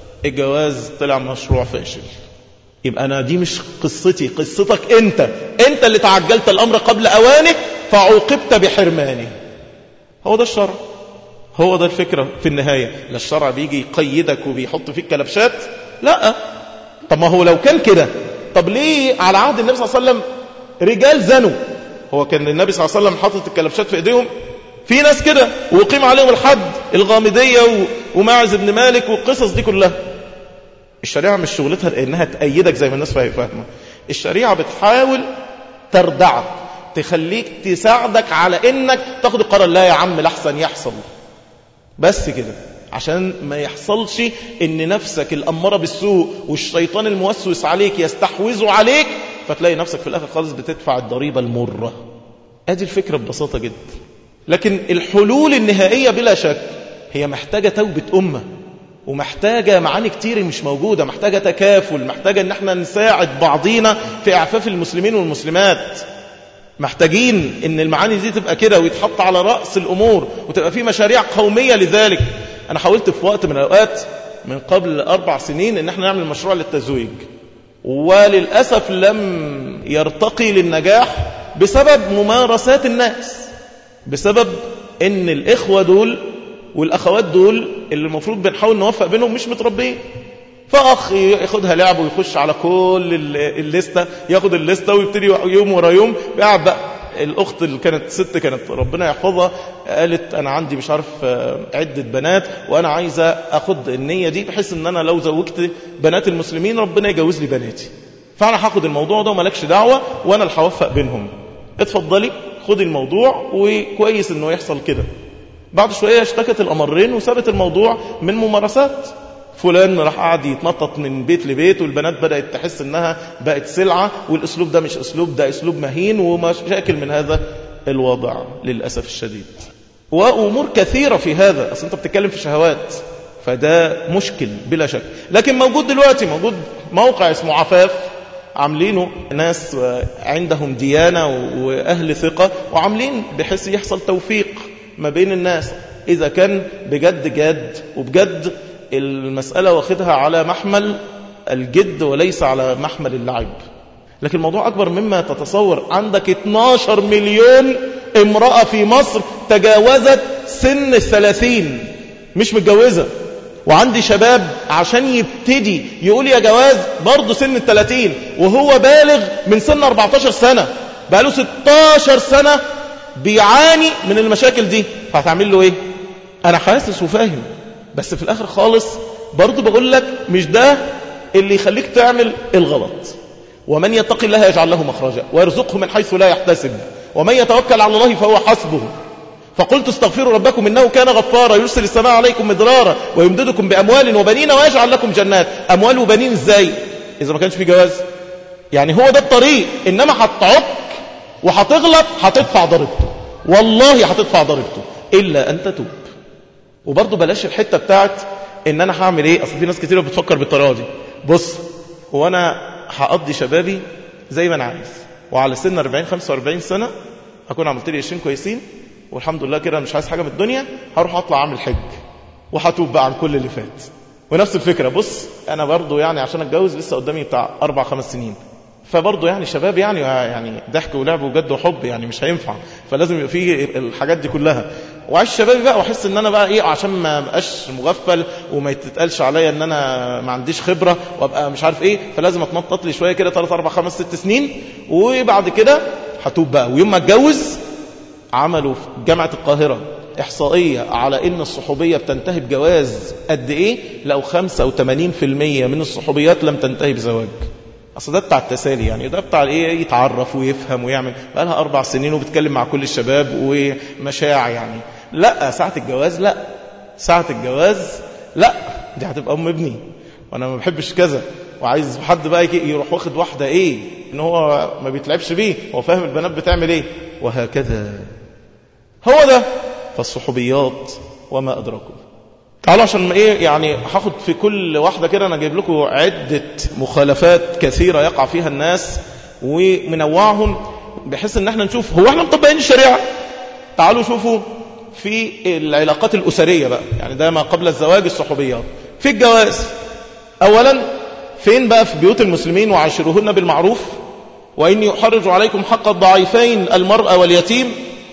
الجواز طلع مشروع فاشل، يبقى أنا دي مش قصتي، قصتك أنت، أنت اللي تعجلت الأمر قبل أوانه فعوقبت بحرمانه. هو ده الشرع، هو ده الفكرة في النهاية. لا الشرع بيجي يقيدك وبيحط فيك كلبشات، لا. طب ما هو لو كان كده، طب ليه على عهد النبي صلى الله عليه وسلم رجال زنوا؟ هو كان النبي صلى الله عليه وسلم حاطط الكلبشات في ايديهم؟ في ناس كده وقيم عليهم الحد، الغامدية وماعز بن مالك والقصص دي كلها. الشريعة مش شغلتها انها تأيدك زي ما الناس فاهمة، الشريعة بتحاول تردعك، تخليك تساعدك على انك تاخد القرار. لا يا عم لحسن يحصل، بس كده، عشان ما يحصلش ان نفسك الأمارة بالسوء والشيطان الموسوس عليك يستحوذوا عليك، فتلاقي نفسك في الاخر خالص بتدفع الضريبة المرة. ادي الفكرة ببساطة جدا. لكن الحلول النهائية بلا شك هي محتاجة توبة أمة، ومحتاجة معاني كتير مش موجودة، محتاجة تكافل، محتاجة ان احنا نساعد بعضينا في اعفاف المسلمين والمسلمات. محتاجين ان المعاني دي تبقى كده ويتحط على رأس الامور، وتبقى في مشاريع قومية لذلك. انا حاولت في وقت من الاوقات من قبل اربع سنين ان احنا نعمل مشروع للتزويج، وللأسف لم يرتقي للنجاح بسبب ممارسات الناس، بسبب ان الاخوة دول والاخوات دول اللي المفروض بنحاول نوفق بينهم مش متربيين. فاخ ياخدها لعب ويخش على كل الليسته، ياخد الليسته ويبتدي يوم ورا يوم قاعد بقى. الاخت اللي كانت ست كانت ربنا يحفظها قالت انا عندي مش عارف عده بنات، وانا عايزه اخد النيه دي بحيث ان انا لو زوجت بنات المسلمين ربنا يجوز لي بناتي، فانا هاخد الموضوع ده ومالكش دعوه، وانا اللي هوفق بينهم. اتفضلي خدي الموضوع، وكويس انه يحصل كده. بعد شويه اشتكت الامرين وسابت الموضوع من ممارسات. فلان راح قاعد يتنطط من بيت لبيت، والبنات بدأت تحس انها بقت سلعة، والاسلوب ده مش اسلوب، ده اسلوب مهين، ومشاكل من هذا الوضع للأسف الشديد. وأمور كثيرة في هذا، أصلا انت بتتكلم في شهوات، فده مشكل بلا شك. لكن موجود دلوقتي، موجود موقع اسمه عفاف، عاملينه ناس عندهم ديانة وأهل ثقة، وعاملين بحيث يحصل توفيق ما بين الناس، إذا كان بجد جاد وبجد المسألة واخدها على محمل الجد وليس على محمل اللعب. لكن الموضوع أكبر مما تتصور. عندك اتناشر مليون امرأة في مصر تجاوزت سن الثلاثين مش متجوزة، وعندي شباب عشان يبتدي يقول يا جواز برضه سن الثلاثين وهو بالغ من سن أربعتاشر سنة، بقاله ستاشر سنة بيعاني من المشاكل دي، فهتعمل له ايه؟ انا حاسس وفاهم، بس في الاخر خالص برضه بقول لك مش ده اللي يخليك تعمل الغلط. ومن يتق الله يجعل له مخرجا ويرزقه من حيث لا يحتسب ومن يتوكل على الله فهو حسبه. فقلت استغفروا ربكم إنه كان غفارا يرسل السماء عليكم مدرارا ويمددكم بأموال وبنين ويجعل لكم جنات. أموال وبنين ازاي إذا ما كانش في جواز؟ يعني هو ده الطريق، إنما هتعك وهتغلط هتدفع ضريبته، والله هتدفع ضريبته إلا أن تتوب. وبرضه بلاش الحتة بتاعت إن أنا هعمل إيه، أصل في ناس كتير بتفكر بالطريقة دي. بص، هو أنا هقضي شبابي زي ما أنا عايز، وعلى سن أربعين خمسة وأربعين سنة أكون عملت لي عشرين كويسين والحمد لله كده مش عايز حاجة من الدنيا، هروح أطلع أعمل حج وهتوب بقى عن كل اللي فات. ونفس الفكرة، بص أنا برضو يعني عشان أتجوز لسه قدامي بتاع أربع خمس سنين، فبرضو يعني شباب يعني يعني ضحك ولعب وجد وحب يعني مش هينفع، فلازم يبقى فيه الحاجات دي كلها. وعيش شبابي بقى واحس ان انا بقى ايه، عشان ما بقاش مغفل وما يتتقالش عليا ان انا ما عنديش خبرة وابقى مش عارف ايه، فلازم اتنطط لي شوية كده ثلاثة أربعة خمسة ستة سنين وبعد كده هتوب بقى. ويوم ما اتجوز، عملوا في جامعة القاهرة إحصائية على إن الصحوبية بتنتهي بجواز قد إيه، لو خمسة وثمانين بالمئة من الصحوبيات لم تنتهي بزواج. أصل ده بتاع التسالي، يعني ده بتاع إيه، يتعرف ويفهم ويعمل، بقى لها أربع سنين وبتكلم مع كل الشباب ومشاع يعني. لا، ساعة الجواز لا، ساعة الجواز لا، دي هتبقى أم ابني وأنا ما بحبش كذا، وعايز حد بقى يروح واخد واحدة إيه، إن هو ما بيتلعبش بيه، هو فاهم البنات بتعمل إيه، وهكذا. هو ده. فالصحوبيات وما أدراكم. تعالوا عشان ايه يعني هاخد في كل واحدة كده، انا جايب لكم عدة مخالفات كثيرة يقع فيها الناس ومنوعهم بحيث ان احنا نشوف هو احنا مطبقين الشريعة. تعالوا شوفوا في العلاقات الأسرية بقى، يعني ده ما قبل الزواج، الصحوبيات في الجواز. اولا فين بقى في بيوت المسلمين وعاشروهن بالمعروف، وإني أحرج عليكم حق الضعيفين المرأة واليتيم،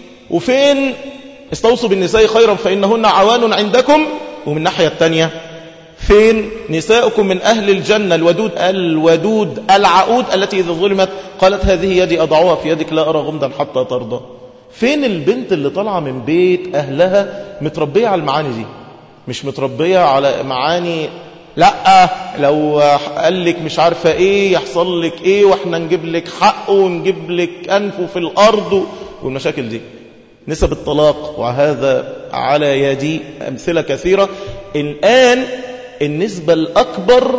وفين استوصوا بالنساء خيرا فإنهن عوان عندكم، ومن الناحية التانية فين نساؤكم من أهل الجنة الودود الودود العقود التي إذا ظلمت قالت هذه يدي أضعها في يدك لا أرى غمدا حتى ترضى. فين البنت اللي طالعة من بيت أهلها متربية على المعاني دي، مش متربية على معاني لا لو قال لك مش عارفة ايه يحصل لك ايه واحنا نجيب لك حق ونجيب لك أنفه في الأرض والمشاكل دي. نسب الطلاق وهذا على يدي أمثلة كثيرة. الآن النسبة الأكبر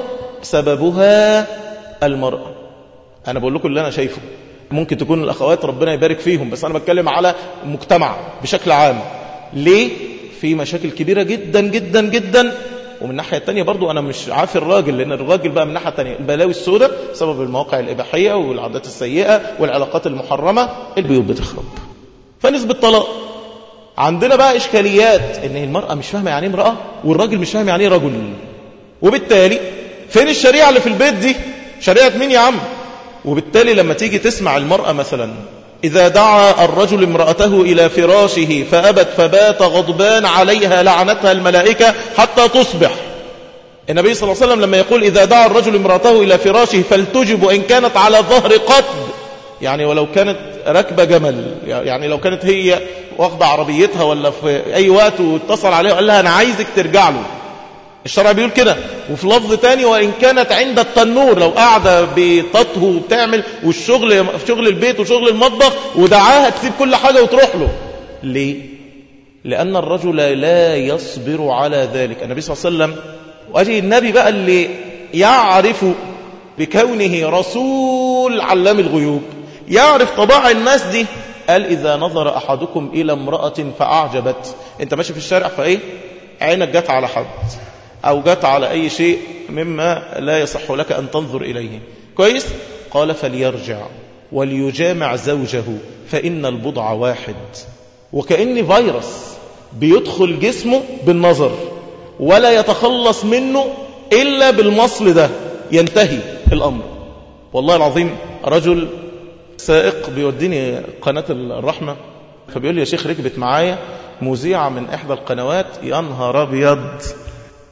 سببها المرأة. أنا بقول لكم اللي أنا شايفه، ممكن تكون الأخوات ربنا يبارك فيهم، بس أنا بتكلم على مجتمع بشكل عام. ليه؟ في مشاكل كبيرة جدا جدا جدا. ومن الناحية التانية برضو أنا مش عافي الراجل، لأن الراجل بقى من الناحية التانية البلاوي السوداء بسبب المواقع الإباحية والعادات السيئة والعلاقات المحرمة، البيوت بتخرب. فنسبة طلاق. عندنا بقى إشكاليات إن المرأة مش فاهمة يعني امرأة والراجل مش فاهم يعني رجل، وبالتالي فين الشريعة اللي في البيت دي؟ شريعة مين يا عم؟ وبالتالي لما تيجي تسمع المرأة مثلا إذا دعا الرجل امرأته إلى فراشه فأبت فبات غضبان عليها لعنتها الملائكة حتى تصبح. النبي صلى الله عليه وسلم لما يقول إذا دعا الرجل امرأته إلى فراشه فلتجب وإن كانت على ظهر قطب، يعني ولو كانت راكبة جمل، يعني لو كانت هي واخدة عربيتها ولا في أي وقت واتصل عليها وقال لها أنا عايزك ترجع له، الشرع بيقول كده. وفي لفظ تاني وإن كانت عند التنور، لو قاعدة بتطهو وبتعمل والشغل شغل البيت وشغل المطبخ ودعاها تسيب كل حاجة وتروح له. ليه؟ لأن الرجل لا يصبر على ذلك. النبي صلى الله عليه وسلم، وأجي النبي بقى اللي يعرف بكونه رسول علام الغيوب، يعرف طباع الناس دي، قال إذا نظر أحدكم إلى امرأة فأعجبت، أنت ماشي في الشارع فإيه عينك جت على حد أو جت على أي شيء مما لا يصح لك أن تنظر إليه، كويس؟ قال فليرجع وليجامع زوجه فإن البضع واحد. وكأن فيروس بيدخل جسمه بالنظر ولا يتخلص منه إلا بالمصل ده، ينتهي الأمر. والله العظيم رجل سائق بيوديني قناة الرحمة، فبيقول لي يا شيخ ركبت معايا مذيعة من إحدى القنوات، يا نهار أبيض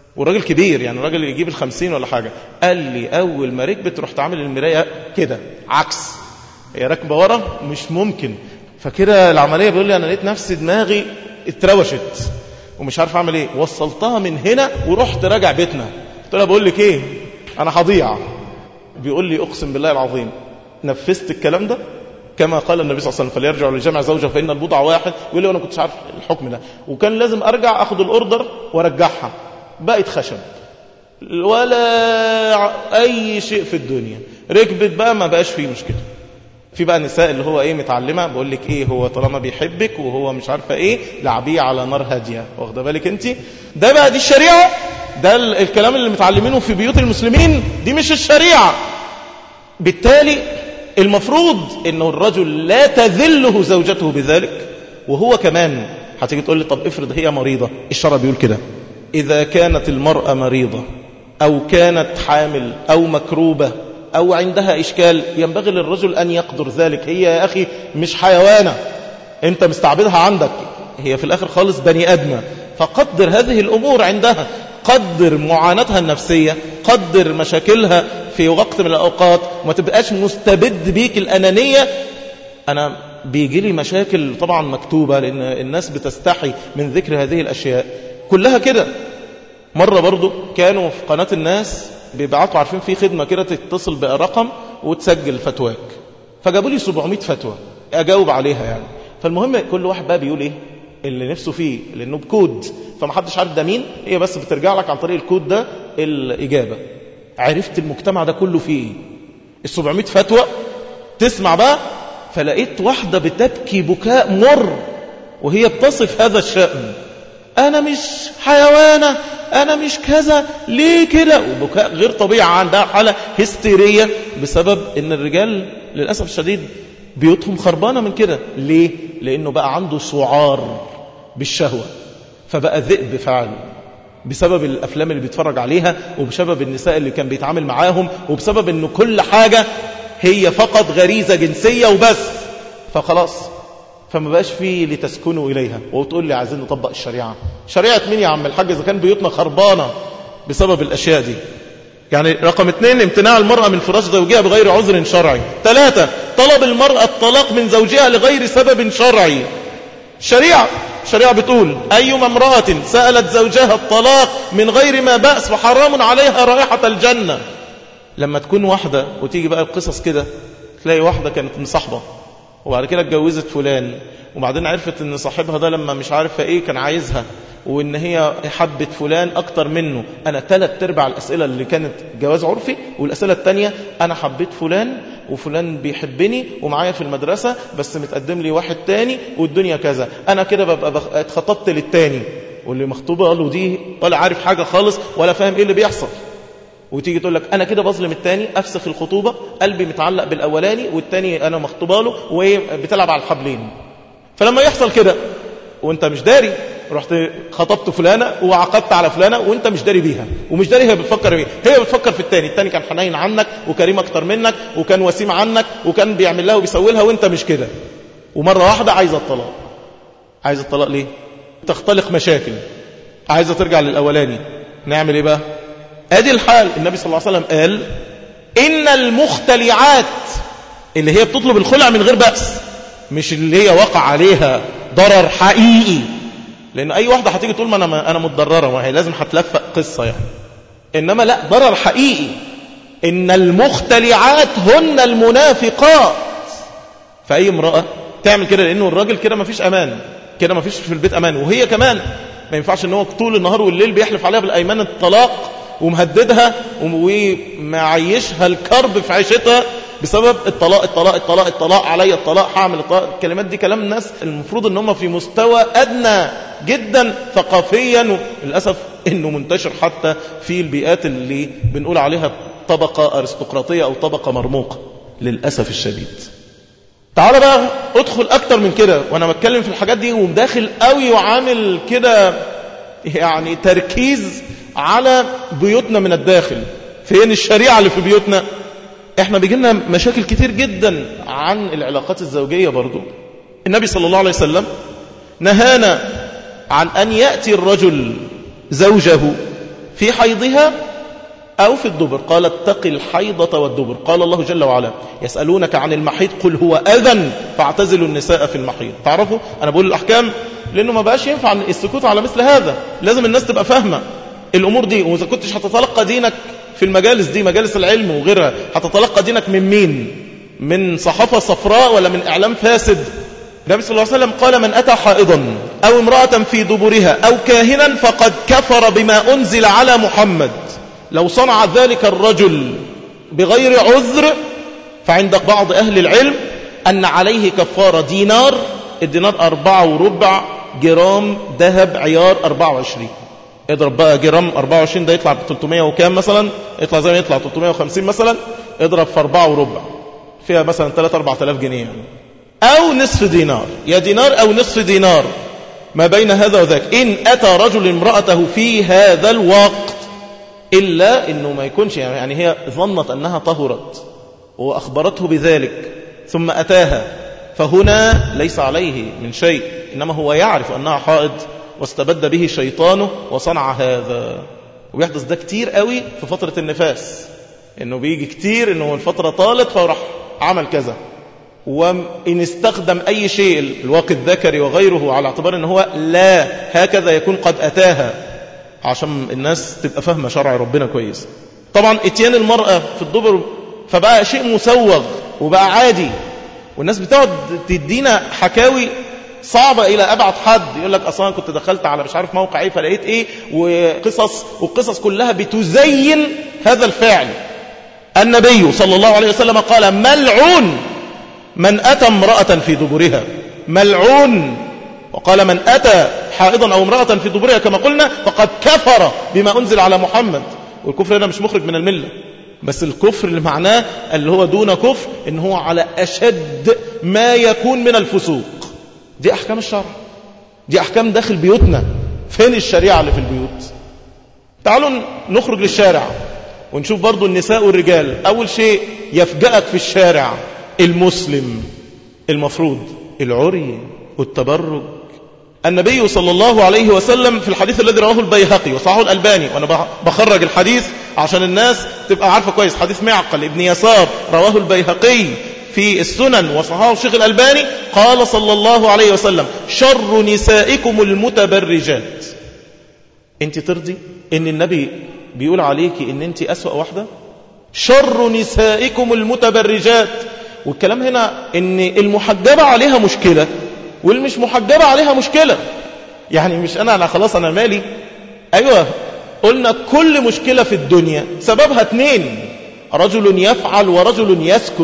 والراجل كبير يعني الراجل يجيب الخمسين ولا حاجة. قال لي أول ما ركبت رحت عامل المراية كده عكس، هي راكبة ورا مش ممكن. فكده العملية بيقول لي أنا لقيت نفسي دماغي اتروشت ومش عارف أعمل إيه. وصلتها من هنا ورحت راجع بيتنا. قلت له بقول لك إيه أنا هضيع. بيقول لي أقسم بالله العظيم نفذت الكلام ده كما قال النبي صلى الله عليه وسلم فليرجع لجمع زوجه فإن البضع واحد. يقول لي وأنا كنتش عارف الحكم ده، وكان لازم أرجع أخذ الأوردر وارجعها. بقت خشب ولا أي شيء في الدنيا. ركبت بقى ما بقاش فيه مشكلة. في بقى النساء اللي هو ايه متعلمة بقول لك ايه هو طالما بيحبك وهو مش عارفة ايه لعبيه على نار هادية. واخده بالك انت؟ ده بقى دي الشريعة. ده الكلام اللي متعلمينه في بيوت المسلمين، دي مش الشريعة. بالتالي المفروض انه الرجل لا تذله زوجته بذلك. وهو كمان هتيجي تقول لي طب افرض هي مريضة، الشرع بيقول كده إذا كانت المرأة مريضة أو كانت حامل أو مكروبة أو عندها إشكال ينبغي للرجل أن يقدر ذلك. هي يا أخي مش حيوانة أنت مستعبدها عندك، هي في الآخر خالص بني أدمة. فقدر هذه الأمور عندها، قدر معاناتها النفسية، قدر مشاكلها في وقت من الأوقات، وما تبقاش مستبد بيك الأنانية. أنا بيجي لي مشاكل طبعا مكتوبة لأن الناس بتستحي من ذكر هذه الأشياء كلها كده. مرة برضو كانوا في قناة الناس بيبعتوا عارفين في خدمة كده تتصل برقم وتسجل فتواك، فجابوا لي سبعمية فتوى أجاوب عليها يعني. فالمهم كل واحد بقى بيقول إيه اللي نفسه فيه لأنه بكود فمحدش عارف ده مين، هي بس بترجع لك عن طريق الكود ده الإجابة. عرفت المجتمع ده كله فيه السبعمية فتوى. تسمع بقى فلقيت واحدة بتبكي بكاء مر وهي بتصف هذا الشأن. أنا مش حيوانة، أنا مش كذا، ليه كده؟ وبكاء غير طبيعي، عندها حالة هستيرية بسبب أن الرجال للأسف الشديد بيوتهم خربانة من كده. ليه؟ لأنه بقى عنده سعار بالشهوة، فبقى ذئب فعل بسبب الأفلام اللي بيتفرج عليها وبسبب النساء اللي كان بيتعامل معاهم وبسبب أنه كل حاجة هي فقط غريزة جنسية وبس. فخلاص فما بقاش فيه لتسكنوا إليها. وتقول لي عايزين نطبق الشريعة. شريعة مين يا عم الحاج إذا كان بيوتنا خربانة بسبب الأشياء دي؟ يعني رقم اثنين امتناع المرأة من فراش زوجها بغير عذر شرعي. ثلاثة طلب المرأة الطلاق من زوجها لغير سبب شرعي. شريعة شريعة بتقول أيما امرأة سألت زوجها الطلاق من غير ما بأس فحرام عليها رائحة الجنة. لما تكون واحدة وتيجي بقى القصص كده تلاقي واحدة كانت مصاحبة وبعد كده اتجوزت فلان وبعدين عرفت ان صاحبها ده لما مش عارفة ايه كان عايزها وان هي حبت فلان اكتر منه. انا ثلاث ارباع الاسئلة اللي كانت جواز عرفي، والاسئلة التانية انا حبيت فلان وفلان بيحبني ومعايا في المدرسة بس متقدم لي واحد تاني والدنيا كذا، انا كده ببقى بخ... اتخطبت للتاني. واللي مخطوبة قال له دي ولا عارف حاجة خالص ولا فاهم ايه اللي بيحصل. وتيجي تقول لك أنا كده بظلم التاني، أفسخ الخطوبة، قلبي متعلق بالأولاني والتاني أنا مخطوبة له وبتلعب على الحبلين. فلما يحصل كده وانت مش داري رحت خطبت فلانة وعقدت على فلانة وانت مش داري بيها ومش داري هي بتفكر بيه، هي بتفكر في التاني. التاني كان حنين عنك وكريم أكتر منك وكان وسيم عنك وكان بيعمل لها وبيسوي لها وانت مش كده. ومرة واحدة عايزة الطلاق. عايزة الطلاق ليه؟ تختلق مشاكل، عايزة ترجع للأولاني. نعمل ايه بقى؟ ادي الحال. النبي صلى الله عليه وسلم قال ان المختلعات اللي هي بتطلب الخلع من غير بأس، مش اللي هي وقع عليها ضرر حقيقي. لان اي واحدة هتيجي تقول ما انا انا متضررة ما هي لازم هتلفق قصة يعني. انما لا، ضرر حقيقي. ان المختلعات هن المنافقات. فاي امرأة تعمل كده لانه الراجل كده ما فيش امان، كده ما فيش في البيت امان. وهي كمان ما ينفعش ان هو طول النهار والليل بيحلف عليها بالايمان الطلاق ومهددها ومعيشها الكرب في عيشتها بسبب الطلاق الطلاق الطلاق الطلاق علي الطلاق هعمل الطلاق. الكلمات دي كلام الناس المفروض ان هم في مستوى ادنى جدا ثقافيا، وللاسف انه منتشر حتى في البيئات اللي بنقول عليها طبقة ارستقراطية او طبقة مرموقة للاسف الشديد. تعال بقى ادخل اكتر من كده وانا بتكلم في الحاجات دي ومداخل قوي وعامل كده يعني تركيز على بيوتنا من الداخل. فين الشريعة اللي في بيوتنا؟ احنا بيجينا مشاكل كتير جدا عن العلاقات الزوجية. برضو النبي صلى الله عليه وسلم نهانا عن أن يأتي الرجل زوجه في حيضها أو في الدبر. قال اتق الحيضة والدبر. قال الله جل وعلا يسألونك عن المحيض قل هو أذى فاعتزلوا النساء في المحيض. تعرفوا أنا بقول الأحكام لأنه ما بقاش ينفع السكوت على مثل هذا، لازم الناس تبقى فاهمة الأمور دي. وإذا كنتش هتتلقى دينك في المجالس دي، مجالس العلم وغيرها، هتتلقى دينك من مين؟ من صحافة صفراء ولا من إعلام فاسد؟ النبي صلى الله عليه وسلم قال من أتى حائضا أو امرأة في دبرها أو كاهنا فقد كفر بما أنزل على محمد. لو صنع ذلك الرجل بغير عذر فعند بعض أهل العلم أن عليه كفارة دينار، الدينار أربعة وربع جرام ذهب عيار أربعة وعشرين. اضرب بقى جرام أربعة وعشرين ده يطلع ب ثلاثمائة وكام مثلا، يطلع زي ما يطلع ثلاثمائة وخمسين مثلا، اضرب في أربعة وربع فيها مثلا ثلاثة أربعة آلاف جنيه يعني. أو نصف دينار، يا دينار أو نصف دينار ما بين هذا وذاك. إن أتى رجل امرأته في هذا الوقت، إلا إنه ما يكونش يعني هي ظنت أنها طهرت وأخبرته بذلك ثم أتاها، فهنا ليس عليه من شيء، إنما هو يعرف أنها حائض واستبد به شيطانه وصنع هذا. ويحدث ده كتير قوي في فترة النفاس، إنه بيجي كتير إنه الفترة طالت فراح عمل كذا. وإن استخدم أي شيء الواقي الذكري وغيره على اعتبار أنه هو لا هكذا يكون قد أتاها، عشان الناس تبقى فاهمة شرع ربنا كويس. طبعا اتيان المرأة في الدبر فبقى شيء مسوغ وبقى عادي، والناس بتقعد تدينا حكاوي صعبة إلى أبعد حد. يقول لك أصلا كنت دخلت على مش عارف موقع إيه فلقيت إيه، وقصص والقصص كلها بتزين هذا الفعل. النبي صلى الله عليه وسلم قال ملعون من أتى امرأة في دبرها، ملعون. وقال من أتى حائضا أو امرأة في دبرها كما قلنا فقد كفر بما أنزل على محمد. والكفر هنا مش مخرج من الملة، بس الكفر اللي معناه اللي هو دون كفر، إن هو على أشد ما يكون من الفسوق. دي أحكام الشرع، دي أحكام داخل بيوتنا. فين الشريعة اللي في البيوت؟ تعالوا نخرج للشارع ونشوف برضو النساء والرجال. أول شيء يفجأك في الشارع المسلم المفروض العري والتبرج. النبي صلى الله عليه وسلم في الحديث الذي رواه البيهقي وصححه الألباني، وأنا بخرج الحديث عشان الناس تبقى عارفة كويس، حديث معقل ابن يسار رواه البيهقي في السنن وصححه الشيخ الألباني، قال صلى الله عليه وسلم شر نسائكم المتبرجات. انت ترضي ان النبي بيقول عليك ان انت أسوأ واحدة؟ شر نسائكم المتبرجات. والكلام هنا ان المحجبة عليها مشكلة والمش محجبة عليها مشكلة، يعني مش انا انا خلاص انا مالي. ايوه قلنا كل مشكلة في الدنيا سببها اتنين، رجل يفعل ورجل يسكت.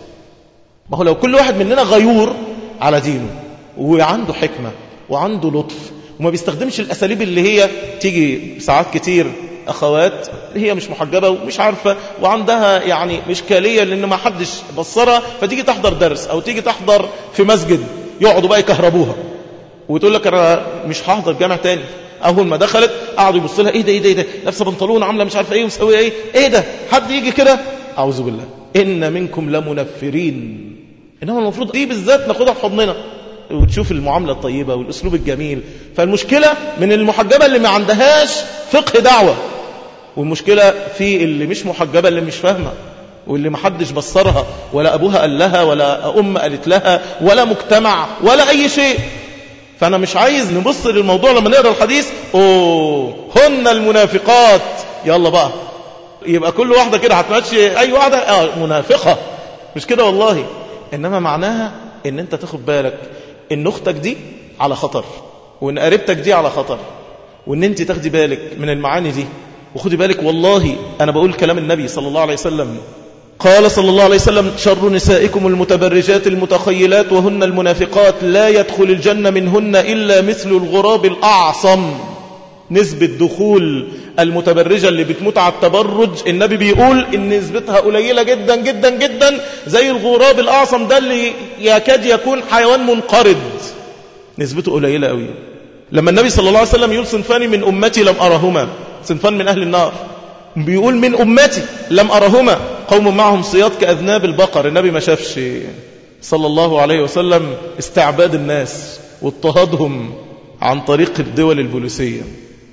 ما هو لو كل واحد مننا غيور على دينه وعنده حكمة وعنده لطف وما بيستخدمش الأساليب اللي هي تيجي ساعات كتير أخوات هي مش محجبة ومش عارفة وعندها يعني مشكالية لأن ما حدش بصرها، فتيجي تحضر درس أو تيجي تحضر في مسجد يقعدوا بقى يكهربوها وتقول لك أنا مش هحضر جامع تاني. أول ما دخلت قعدوا يبص لها إيه ده إيه ده إيه ده لابسة بنطلون عاملة مش عارفة إيه ومسوية إيه إيه ده حد يجي كده؟ أعوذ بالله، إن منكم لمنفرين. إنما المفروض دي بالذات ناخدها في حضننا وتشوف المعاملة الطيبة والأسلوب الجميل. فالمشكلة من المحجبة اللي ما عندهاش فقه دعوة، والمشكلة في اللي مش محجبة اللي مش فاهمة واللي ما حدش بصرها ولا أبوها قال لها ولا أم قالت لها ولا مجتمع ولا أي شيء. فأنا مش عايز نبص للموضوع لما نقرأ الحديث أوه هن المنافقات يلا بقى يبقى كل واحدة كده هتمشي أي واحدة آه منافقة، مش كده والله. إنما معناها إن أنت تاخد بالك إن أختك دي على خطر وإن قريبتك دي على خطر، وإن أنت تاخدي بالك من المعاني دي. وخدي بالك والله أنا بقول كلام النبي صلى الله عليه وسلم، قال صلى الله عليه وسلم شر نسائكم المتبرجات المتخيلات وهن المنافقات لا يدخل الجنة منهن إلا مثل الغراب الأعصم. نسبة دخول المتبرجة اللي بتموت على التبرج النبي بيقول إن نسبتها قليلة جدا جدا جدا، زي الغراب الأعصم ده اللي يكاد يكون حيوان منقرض، نسبته قليلة قوي. لما النبي صلى الله عليه وسلم يقول صنفان من أمتي لم أرهما، صنفان من أهل النار، بيقول من أمتي لم أرهما قوم معهم صياط كأذناب البقر. النبي ما شافش صلى الله عليه وسلم استعباد الناس واضطهادهم عن طريق الدول البوليسية.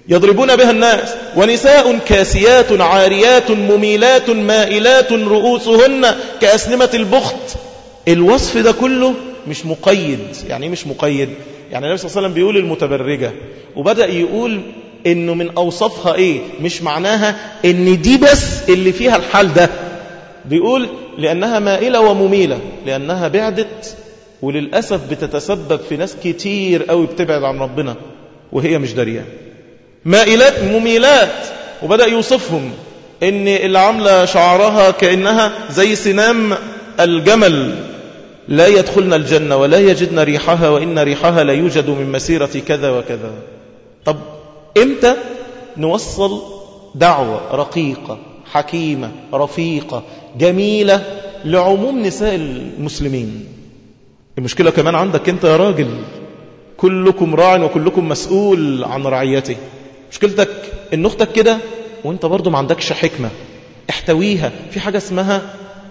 يضربون بها الناس. ونساء كاسيات عاريات مميلات مائلات رؤوسهن كأسنمة البخت. الوصف ده كله مش مقيد. يعني مش مقيد، يعني النبي صلى الله عليه وسلم بيقول المتبرجة وبدأ يقول إنه من أوصافها إيه، مش معناها إن دي بس اللي فيها الحال ده. بيقول لأنها مائلة ومميلة، لأنها بعدت وللأسف بتتسبب في ناس كتير قوي بتبعد عن ربنا وهي مش دارية. مائلات مميلات، وبدأ يوصفهم إن اللي عاملة شعرها كأنها زي سنام الجمل، لا يدخلن الجنة ولا يجدن ريحها وإن ريحها لا يوجد من مسيرة كذا وكذا. طب إمتى نوصل دعوة رقيقة حكيمة رفيقة جميلة لعموم نساء المسلمين؟ المشكلة كمان عندك انت يا راجل، كلكم راع وكلكم مسؤول عن رعيته. مشكلتك ان اختك كده وانت برضو ما عندكش حكمة. احتويها في حاجة اسمها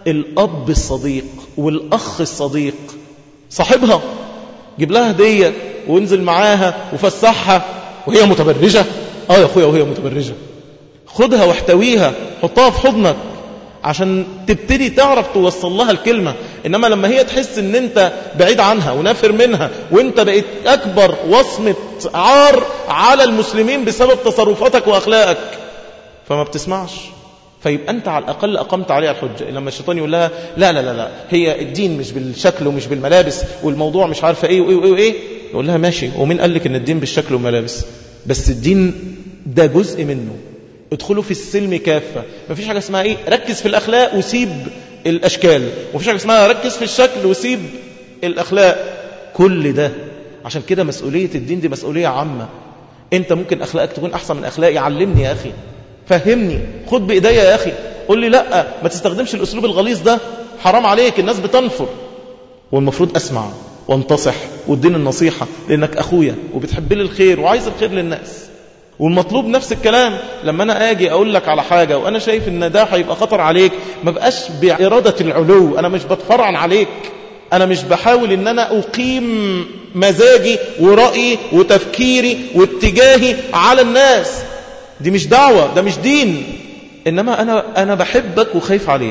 الأب الصديق والأخ الصديق. صاحبها، جيب لها هدية وانزل معاها وفسحها وهي متبرجة. اه يا اخويا وهي متبرجة، خدها واحتويها، حطها في حضنك عشان تبتدي تعرف توصل لها الكلمة. إنما لما هي تحس ان انت بعيد عنها ونافر منها وانت بقيت أكبر وصمة عار على المسلمين بسبب تصرفاتك وأخلاقك، فما بتسمعش. فيبقى أنت على الأقل أقمت عليها الحجة. لما الشيطان يقول لها لا لا لا لا هي الدين مش بالشكل ومش بالملابس والموضوع مش عارفة إيه وإيه وإيه, وإيه يقول لها ماشي، ومين قال لك إن الدين بالشكل والملابس؟ بس الدين ده جزء منه. ادخلوا في السلم كافة. مفيش حاجة اسمها إيه ركز في الأخلاق وسيب الأشكال، ومفيش حاجة اسمها ركز في الشكل وسيب الأخلاق. كل ده عشان كده مسؤولية الدين دي مسؤولية عامة. أنت ممكن أخلاقك تكون أحسن من أخلاقي، علمني يا أخي، فهمني، خد بإيديا يا أخي، قول لي لا ما تستخدمش الأسلوب الغليظ ده، حرام عليك، الناس بتنفر. والمفروض أسمع وانتصح وادين النصيحة لأنك أخويا وبتحب لي الخير وعايز الخير للناس. والمطلوب نفس الكلام لما أنا آجي أقول لك على حاجة وأنا شايف إن ده هيبقى خطر عليك، ما بقاش بإرادة العلو، أنا مش بتفرعن عليك، أنا مش بحاول إن أنا أقيم مزاجي ورأيي وتفكيري واتجاهي على الناس. دي مش دعوة، ده مش دين، إنما أنا أنا بحبك وخايف عليك.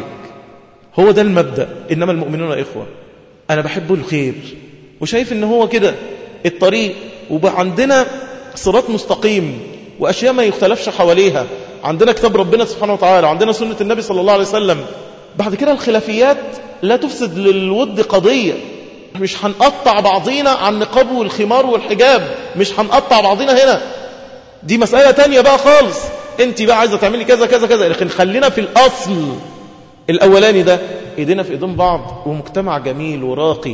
هو ده المبدأ. إنما المؤمنون إخوة. أنا بحبه الخير وشايف إن هو كده الطريق، وعندنا صراط مستقيم وأشياء ما يختلفش حواليها. عندنا كتاب ربنا سبحانه وتعالى، عندنا سنة النبي صلى الله عليه وسلم. بعد كده الخلافيات لا تفسد للود قضية. مش هنقطع بعضينا عن النقاب والخمار والحجاب، مش هنقطع بعضينا هنا، دي مسألة تانية بقى خالص. انت بقى عايزة تعملي كذا كذا كذا، لكن خلينا في الأصل الأولاني ده، ايدينا في ايدين بعض ومجتمع جميل وراقي،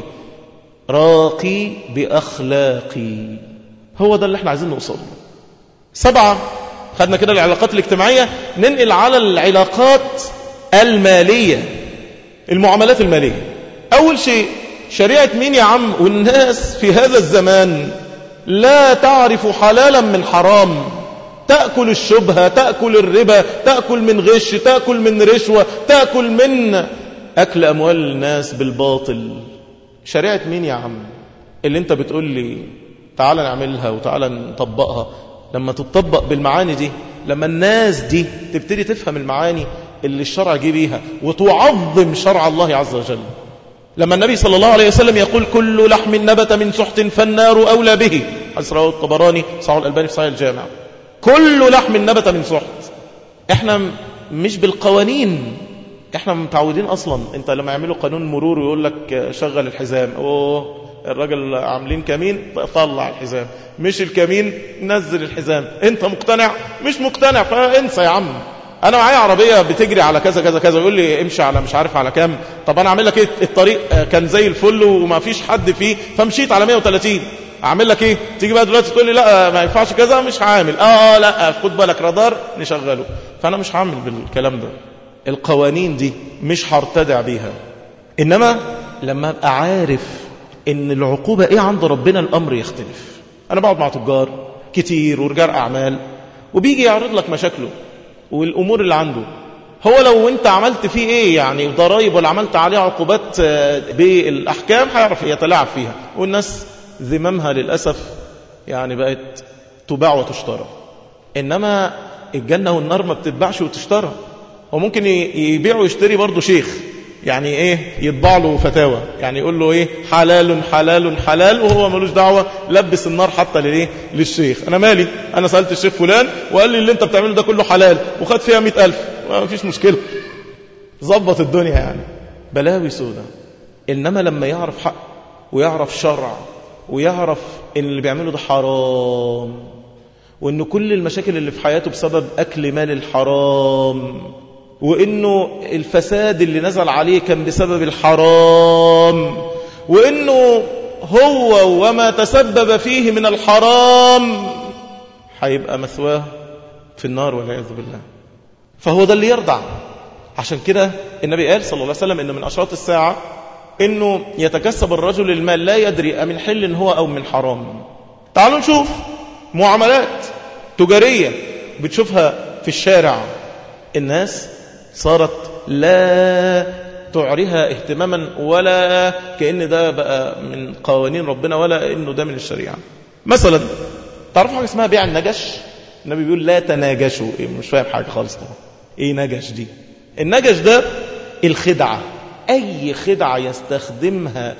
راقي بأخلاقي. هو ده اللي احنا عايزين نوصل له. سبعة، خدنا كده العلاقات الاجتماعية، ننقل على العلاقات المالية، المعاملات المالية. أول شيء شريعة مين يا عم؟ والناس في هذا الزمان لا تعرف حلالا من حرام، تأكل الشبهة، تأكل الربا، تأكل من غش، تأكل من رشوة، تأكل من أكل أموال الناس بالباطل. شريعة مين يا عم اللي انت بتقول لي تعال نعملها وتعال نطبقها؟ لما تطبق بالمعاني دي، لما الناس دي تبتدي تفهم المعاني اللي الشرع جه بيها وتعظم شرع الله عز وجل. لما النبي صلى الله عليه وسلم يقول كل لحم نبت من سحت فالنار أولى به، حديث رواه الطبراني، صحيح الألباني في صحيح الجامع. كل لحم نبت من سحت. احنا مش بالقوانين، احنا متعودين اصلا. انت لما يعملوا قانون مرور ويقول لك شغل الحزام، اوه الراجل عاملين كمين، طلع الحزام، مش الكمين نزل الحزام. انت مقتنع؟ مش مقتنع، فانسى يا عم. انا معايا عربيه بتجري على كذا كذا كذا، يقول لي امشي على مش عارف على كام. طب انا اعمل لك ايه؟ الطريق كان زي الفل وما فيش حد فيه فمشيت على مية وتلاتين، اعمل لك ايه؟ تيجي بقى دلوقتي تقول لي لا ما ينفعش كذا، مش هعمل. اه لا خد بالك رادار نشغله. فانا مش هعمل بالكلام ده. القوانين دي مش هرتدع بيها. انما لما ابقى عارف ان العقوبة ايه عند ربنا، الامر يختلف. انا بقعد مع تجار كتير ورجال اعمال، وبيجي يعرض لك مشاكله والامور اللي عنده. هو لو انت عملت فيه ايه يعني ضرائب ولا عملت عليه عقوبات بالاحكام هيعرف يتلاعب فيها. والناس ذممها للأسف يعني بقت تباع وتشترى. إنما الجنة والنار ما بتتباعش وتشترى. وممكن يبيع ويشتري برضه شيخ، يعني ايه يطبع له فتاوى، يعني يقول له ايه حلال حلال حلال، وهو ملوش دعوة، لبس النار حتى لليه للشيخ. انا مالي، انا سألت الشيخ فلان وقال لي اللي انت بتعمله ده كله حلال وخد فيها مئة الف، ما فيش مشكلة، ظبط الدنيا يعني. بلاوي سودة. انما لما يعرف حق ويعرف شرع ويعرف ان اللي بيعمله ده حرام، وان كل المشاكل اللي في حياته بسبب اكل مال الحرام، وإنه الفساد اللي نزل عليه كان بسبب الحرام، وإنه هو وما تسبب فيه من الحرام هيبقى مثواه في النار والعياذ بالله. فهو ده اللي يرضع. عشان كده النبي قال صلى الله عليه وسلم إن من أشراط الساعة إنه يتكسب الرجل المال لا يدري أمن حل هو أو من حرام. تعالوا نشوف معاملات تجارية بتشوفها في الشارع، الناس صارت لا تعريها اهتماما ولا كأن ده بقى من قوانين ربنا ولا إنه ده من الشريعة. مثلا تعرفوا حاجة اسمها بيع النجش؟ النبي بيقول لا تناجشوا. إيه مش فاهم حاجة خالص طبعا. ايه نجش دي؟ النجش ده الخدعة، اي خدعة يستخدمها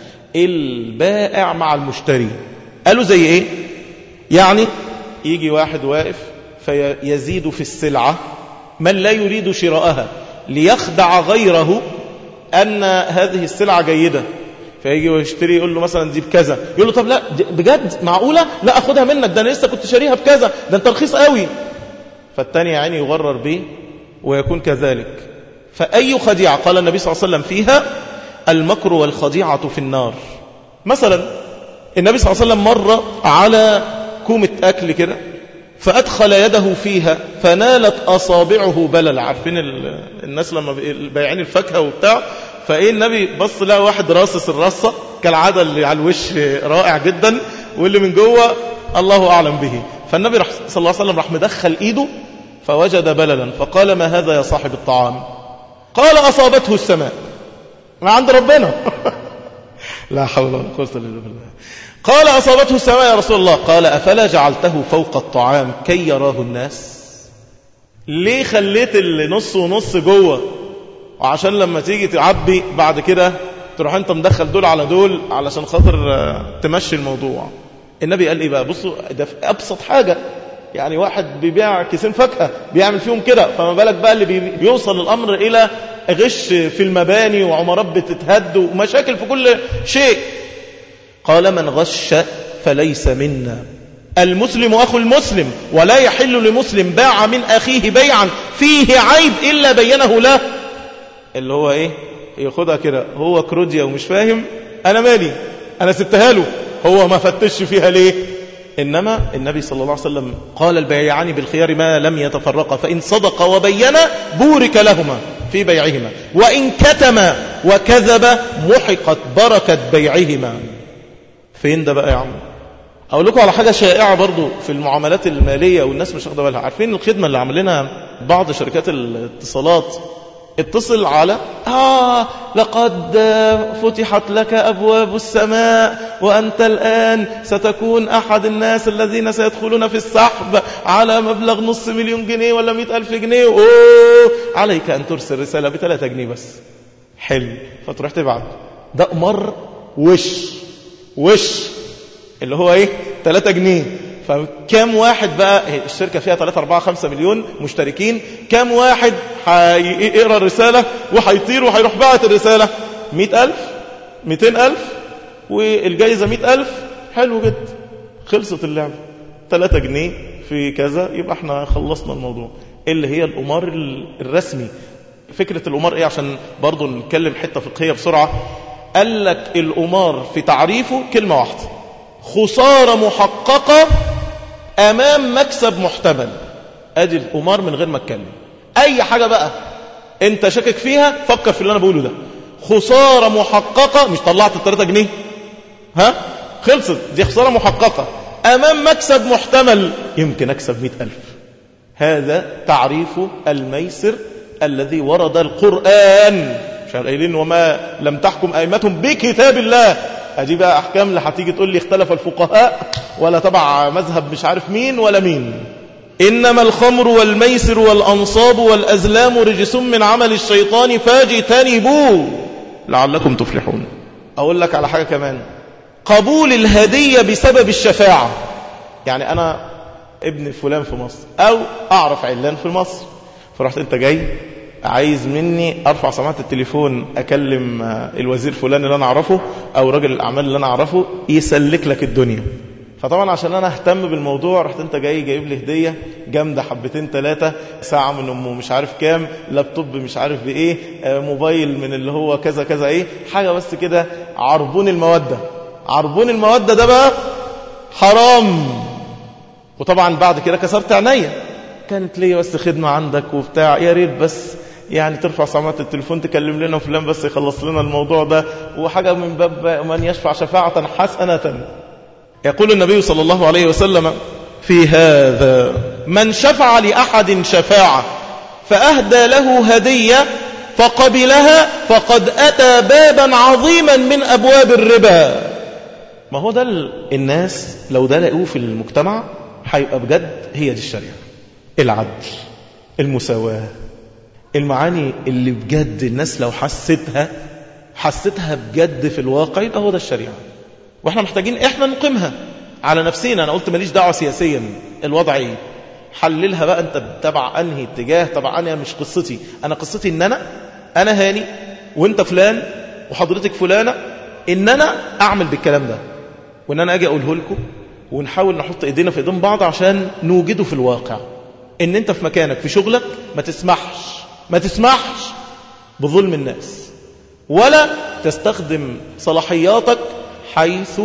البائع مع المشتري. قالوا زي ايه؟ يعني يجي واحد واقف فيزيد في السلعة من لا يريد شراءها ليخدع غيره أن هذه السلعة جيدة، فيجي ويشتري يقول له مثلا دي بكذا، يقول له طب لا بجد معقولة؟ لا أخدها منك، ده أنا لسه كنت شاريها بكذا، ده أنت رخيص قوي. فالتاني يعني يغرر به ويكون كذلك. فأي خديعة قال النبي صلى الله عليه وسلم فيها المكر والخديعة في النار. مثلا النبي صلى الله عليه وسلم مر على كومة أكل كده فأدخل يده فيها فنالت أصابعه بلل. عارفين الناس لما بيعين الفاكهة وبتاع، فإيه النبي بص لقى واحد راصص الرصة كالعادة اللي على الوش رائع جدا واللي من جوه الله أعلم به. فالنبي صلى الله عليه وسلم راح مدخل إيده فوجد بللا فقال ما هذا يا صاحب الطعام؟ قال أصابته السماء. ما عند ربنا. لا حول ولا قوة إلا بالله. قال أصابته السماء يا رسول الله. قال أفلا جعلته فوق الطعام كي يراه الناس؟ ليه خليت اللي نص ونص جوه وعشان لما تيجي تعبي بعد كده تروح انت مدخل دول على دول علشان خاطر تمشي الموضوع؟ النبي قال ايه بقى؟ بصوا ده في ابسط حاجة، يعني واحد بيبيع كيسين فاكهة بيعمل فيهم كده، فما بالك بقى اللي بيوصل الامر الى غش في المباني وعمارات بتتهد ومشاكل في كل شيء. قال من غش فليس منا. المسلم أخو المسلم ولا يحل لمسلم باع من أخيه بيعا فيه عيب إلا بينه له. اللي هو إيه؟ ياخدها كده هو كروديا ومش فاهم، أنا مالي، أنا سبتها له، هو ما فتش فيها ليه؟ إنما النبي صلى الله عليه وسلم قال البيعان بالخيار ما لم يتفرقا فإن صدق وبين بورك لهما في بيعهما وإن كتما وكذب محقت بركة بيعهما. فين ده بقى يا عم؟ أقول لكم على حاجة شائعة برضو في المعاملات المالية والناس مش واخده بالها. عارفين الخدمة اللي عملنا بعض شركات الاتصالات؟ اتصل على آه لقد فتحت لك أبواب السماء وأنت الآن ستكون أحد الناس الذين سيدخلون في السحب على مبلغ نص مليون جنيه ولا مئة ألف جنيه. أوه عليك أن ترسل رسالة بثلاثة جنيه بس. حلو. فتروح تبعت ده أمر وش وش اللي هو ايه ثلاثة جنيه. فكم واحد بقى الشركة فيها ثلاثة أربعة خمسة مليون مشتركين، كم واحد هيقرأ الرسالة وهيطير وهيروح باعت الرسالة؟ مئة ألف مئتين ألف والجايزة مئة ألف. حلو جدا، خلصت اللعبة. ثلاثة جنيه في كذا يبقى احنا خلصنا الموضوع. اللي هي الأمار الرسمي. فكرة الأمار ايه عشان برضو نتكلم حتة فقهية بسرعة؟ قال لك الأمار في تعريفه كلمة واحدة: خسارة محققة أمام مكسب محتمل. أدي الأمار من غير ما اتكلم. أي حاجة بقى أنت شاكك فيها فكر في اللي أنا بقوله ده. خسارة محققة، مش طلعت الثلاثة جنيه ها خلصت، دي خسارة محققة أمام مكسب محتمل، يمكن أكسب مئة ألف. هذا تعريف الميسر الذي ورد القرآن. مش قايلين وما لم تحكم أئمتهم بكتاب الله؟ أجي بقى أحكام اللي هتيجي تقول لي اختلف الفقهاء ولا تبع مذهب مش عارف مين ولا مين. إنما الخمر والميسر والأنصاب والأزلام رجس من عمل الشيطان فاجتنبوه لعلكم تفلحون. أقول لك على حاجة كمان، قبول الهدية بسبب الشفاعة. يعني أنا ابن فلان في مصر أو أعرف علان في مصر، فرحت أنت جاي عايز مني أرفع سماعة التليفون أكلم الوزير فلان اللي أنا أعرفه أو رجل الأعمال اللي أنا أعرفه يسلك لك الدنيا. فطبعا عشان أنا أهتم بالموضوع رحت أنت جاي جايب لي هدية جامدة حبتين ثلاثة، ساعة من أمه مش عارف كام، لابتوب مش عارف بإيه، موبايل من اللي هو كذا كذا إيه، حاجة بس كده عربون المودة. عربون المودة ده بقى حرام. وطبعا بعد كده كسرت عينيا، كانت لي بس خدمة عندك وبتاع، يا ريت بس يعني ترفع سماعة التليفون تكلم لنا فلان بس يخلص لنا الموضوع ده، وحاجة من باب من يشفع شفاعة حسنة. يقول النبي صلى الله عليه وسلم في هذا: من شفع لأحد شفاعة فأهدى له هدية فقبلها فقد أتى بابا عظيما من أبواب الربا. ما هو ده الناس لو ده لقوه في المجتمع هيبقى بجد هي دي الشريعة. العدل، المساواة، المعاني اللي بجد الناس لو حستها حستها بجد في الواقع يبقى هو ده الشريعة. واحنا محتاجين احنا نقيمها على نفسنا. انا قلت ماليش دعوة سياسيا الوضع ايه، حللها بقى انت تبع انهي اتجاه، تبع انهي. مش قصتي انا، قصتي ان انا انا هاني وانت فلان وحضرتك فلانة، ان انا اعمل بالكلام ده وان انا اجي اقوله لكم ونحاول نحط ايدينا في ايدين بعض عشان نوجده في الواقع. ان انت في مكانك في شغلك ما تسمحش ما تسمحش بظلم الناس، ولا تستخدم صلاحياتك حيث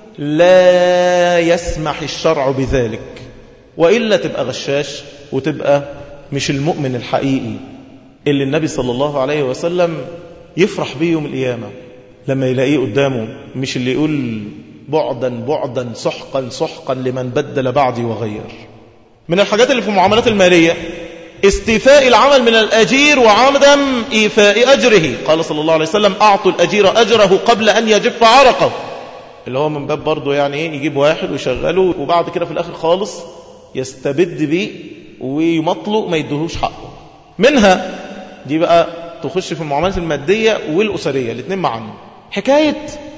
لا يسمح الشرع بذلك، وإلا تبقى غشاش وتبقى مش المؤمن الحقيقي اللي النبي صلى الله عليه وسلم يفرح بيه يوم القيامة لما يلاقيه قدامه، مش اللي يقول بعدا بعدا سحقا سحقا لمن بدل بعدي وغير. من الحاجات اللي في المعاملات المالية استيفاء العمل من الأجير وعدم إيفاء أجره. قال صلى الله عليه وسلم: أعطوا الأجير أجره قبل أن يجف عرقه. اللي هو من باب برضه يعني إيه، يجيب واحد ويشغله وبعد كده في الآخر خالص يستبد بيه ويمطله ما يدهوش حقه. منها دي بقى تخش في المعاملات المادية والأسرية الاثنين معا. حكاية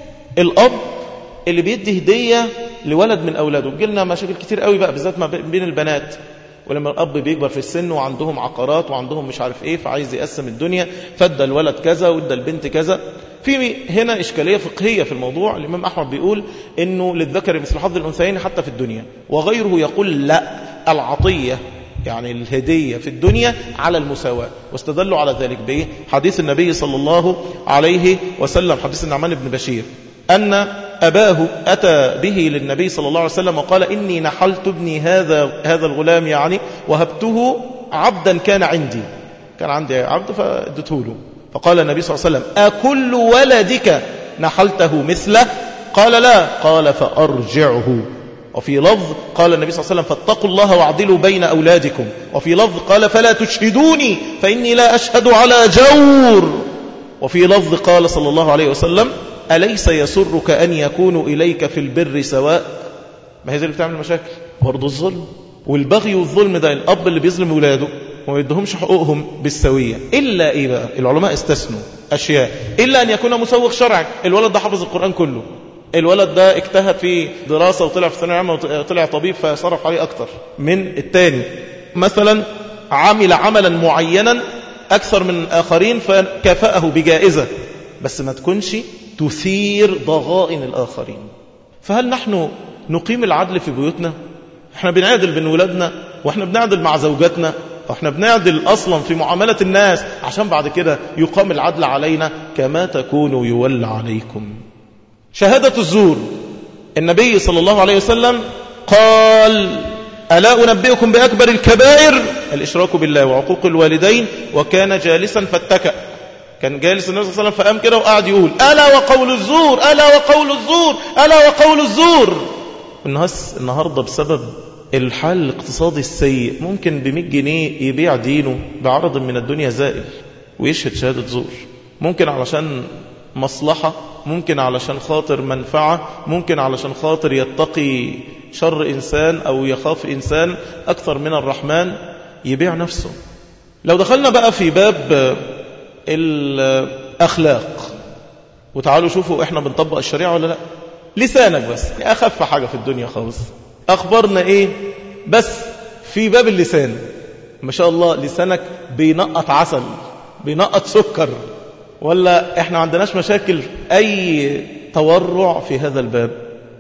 الأب اللي بيدي هدية لولد من أولاده. بيجيلنا مشاكل كتير قوي بقى بالذات ما بين البنات، ولما الأب بيكبر في السن وعندهم عقارات وعندهم مش عارف إيه، فعايز يقسم الدنيا، فادى الولد كذا وادى البنت كذا. في هنا إشكالية فقهية في الموضوع. الإمام أحمد بيقول إنه للذكر مثل حظ الأنثيين حتى في الدنيا، وغيره يقول لا، العطية يعني الهدية في الدنيا على المساواة. واستدلوا على ذلك بإيه؟ حديث النبي صلى الله عليه وسلم، حديث النعمان بن بشير، أن أباه أتى به للنبي صلى الله عليه وسلم وقال: إني نحلت ابني هذا هذا الغلام يعني وهبته عبدا كان عندي، كان عندي عبد فادته له. فقال النبي صلى الله عليه وسلم: أكل ولدك نحلته مثله؟ قال: لا. قال: فأرجعه. وفي لفظ قال النبي صلى الله عليه وسلم: فاتقوا الله واعدلوا بين أولادكم. وفي لفظ قال: فلا تشهدوني فإني لا أشهد على جور. وفي لفظ قال صلى الله عليه وسلم: أليس يسرك أن يكونوا إليك في البر سواء؟ ما هي ذي اللي بتعمل مشاكل برضو، الظلم والبغي والظلم ده. الأب اللي بيظلم ولاده وما يدهمش حقوقهم بالسوية، إلا إيه بقى؟ العلماء استثنوا أشياء، إلا أن يكون مسوغ شرعي. الولد ده حفظ القرآن كله، الولد ده اجتهد في دراسة وطلع في ثانوية عامة وطلع طبيب فصرف عليه أكتر من التاني. مثلا عمل عملا معينا أكثر من آخرين فكافأه بجائزة، بس ما تكونش تثير ضغائن الآخرين. فهل نحن نقيم العدل في بيوتنا؟ احنا بنعدل بين ولادنا، واحنا بنعدل مع زوجاتنا، واحنا بنعدل أصلا في معاملة الناس عشان بعد كده يقام العدل علينا. كما تكونوا يولى عليكم. شهادة الزور، النبي صلى الله عليه وسلم قال: ألا أنبئكم بأكبر الكبائر؟ الإشراك بالله وعقوق الوالدين. وكان جالسا فاتكأ، كان جالس النبي صلى الله عليه وسلم فقام كده وقعد يقول: ألا وقول الزور، ألا وقول الزور، ألا وقول الزور. الناس النهاردة بسبب الحال الاقتصادي السيء ممكن بمئة جنيه يبيع دينه بعرض من الدنيا زائل ويشهد شهادة زور، ممكن علشان مصلحة، ممكن علشان خاطر منفعة، ممكن علشان خاطر يتقي شر إنسان أو يخاف إنسان أكثر من الرحمن يبيع نفسه. لو دخلنا بقى في باب الأخلاق وتعالوا شوفوا إحنا بنطبق الشريعة ولا لا. لسانك بس أخف حاجة في الدنيا خالص. أخبرنا إيه بس في باب اللسان؟ ما شاء الله لسانك بينقط عسل بينقط سكر، ولا إحنا عندناش مشاكل أي تورع في هذا الباب؟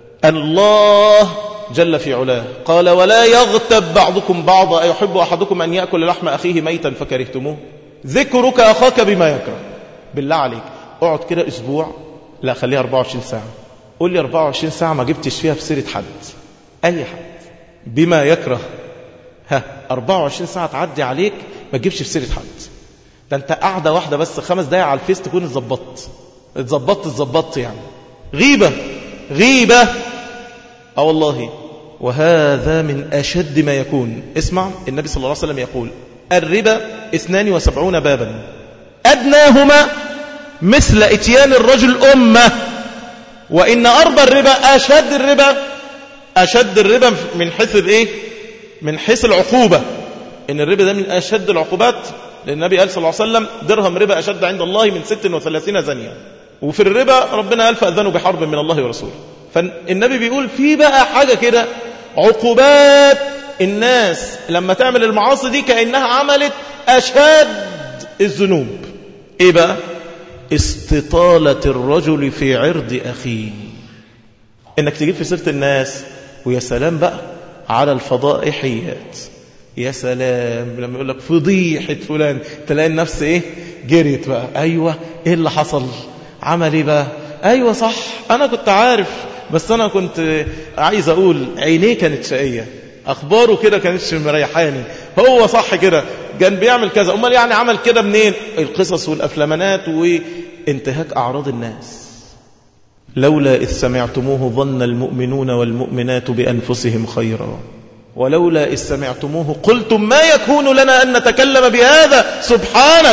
الله جل في علاه قال ولا يغتب بعضكم بعضا أيحب أحدكم أن يأكل لحم أخيه ميتا فكرهتموه. ذكرك أخاك بما يكره. بالله عليك اقعد كده أسبوع، لا خليها أربعة وعشرين ساعة، قول لي أربعة وعشرين ساعة ما جبتش فيها في سيرة حد، أي حد بما يكره. ها أربعة وعشرين ساعة تعدي عليك ما تجيبش في سيرة حد. ده أنت قاعدة واحدة بس خمس دقايق على الفيس تكون اتظبطت اتظبطت اتظبطت يعني. غيبة غيبة اه والله. وهذا من أشد ما يكون. اسمع النبي صلى الله عليه وسلم يقول الربا اثنان وسبعون بابا أدناهما مثل اتيان الرجل أمة، وإن أربى الربا أشد الربا أشد الربا من حيث الإيه؟ من حيث العقوبة. إن الربا ده من أشد العقوبات، لأن النبي قال صلى الله عليه وسلم درهم ربا أشد عند الله من ست وثلاثين زنية. وفي الربا ربنا قال فأذنوا بحرب من الله ورسوله. فالنبي بيقول في بقى حاجة كده عقوبات الناس لما تعمل المعاصي دي كأنها عملت أشد الذنوب. إيه بقى؟ استطالة الرجل في عرض أخيه. إنك تجيب في سيرة الناس، ويا سلام بقى على الفضائحيات. يا سلام لما يقول لك فضيحة فلان تلاقي النفس إيه جريت بقى. أيوة إيه اللي حصل؟ عمل إيه بقى؟ أيوة صح أنا كنت عارف، بس أنا كنت عايز أقول عينيه كانت شقية، أخباره كده كانتش مريحاني، هو صح كده كان بيعمل كذا، أمال يعني عمل كده منين؟ القصص والأفلامانات وانتهاك أعراض الناس. لولا إذ سمعتموه ظن المؤمنون والمؤمنات بأنفسهم خيرا ولولا إذ سمعتموه قلتم ما يكون لنا أن نتكلم بهذا سبحانك.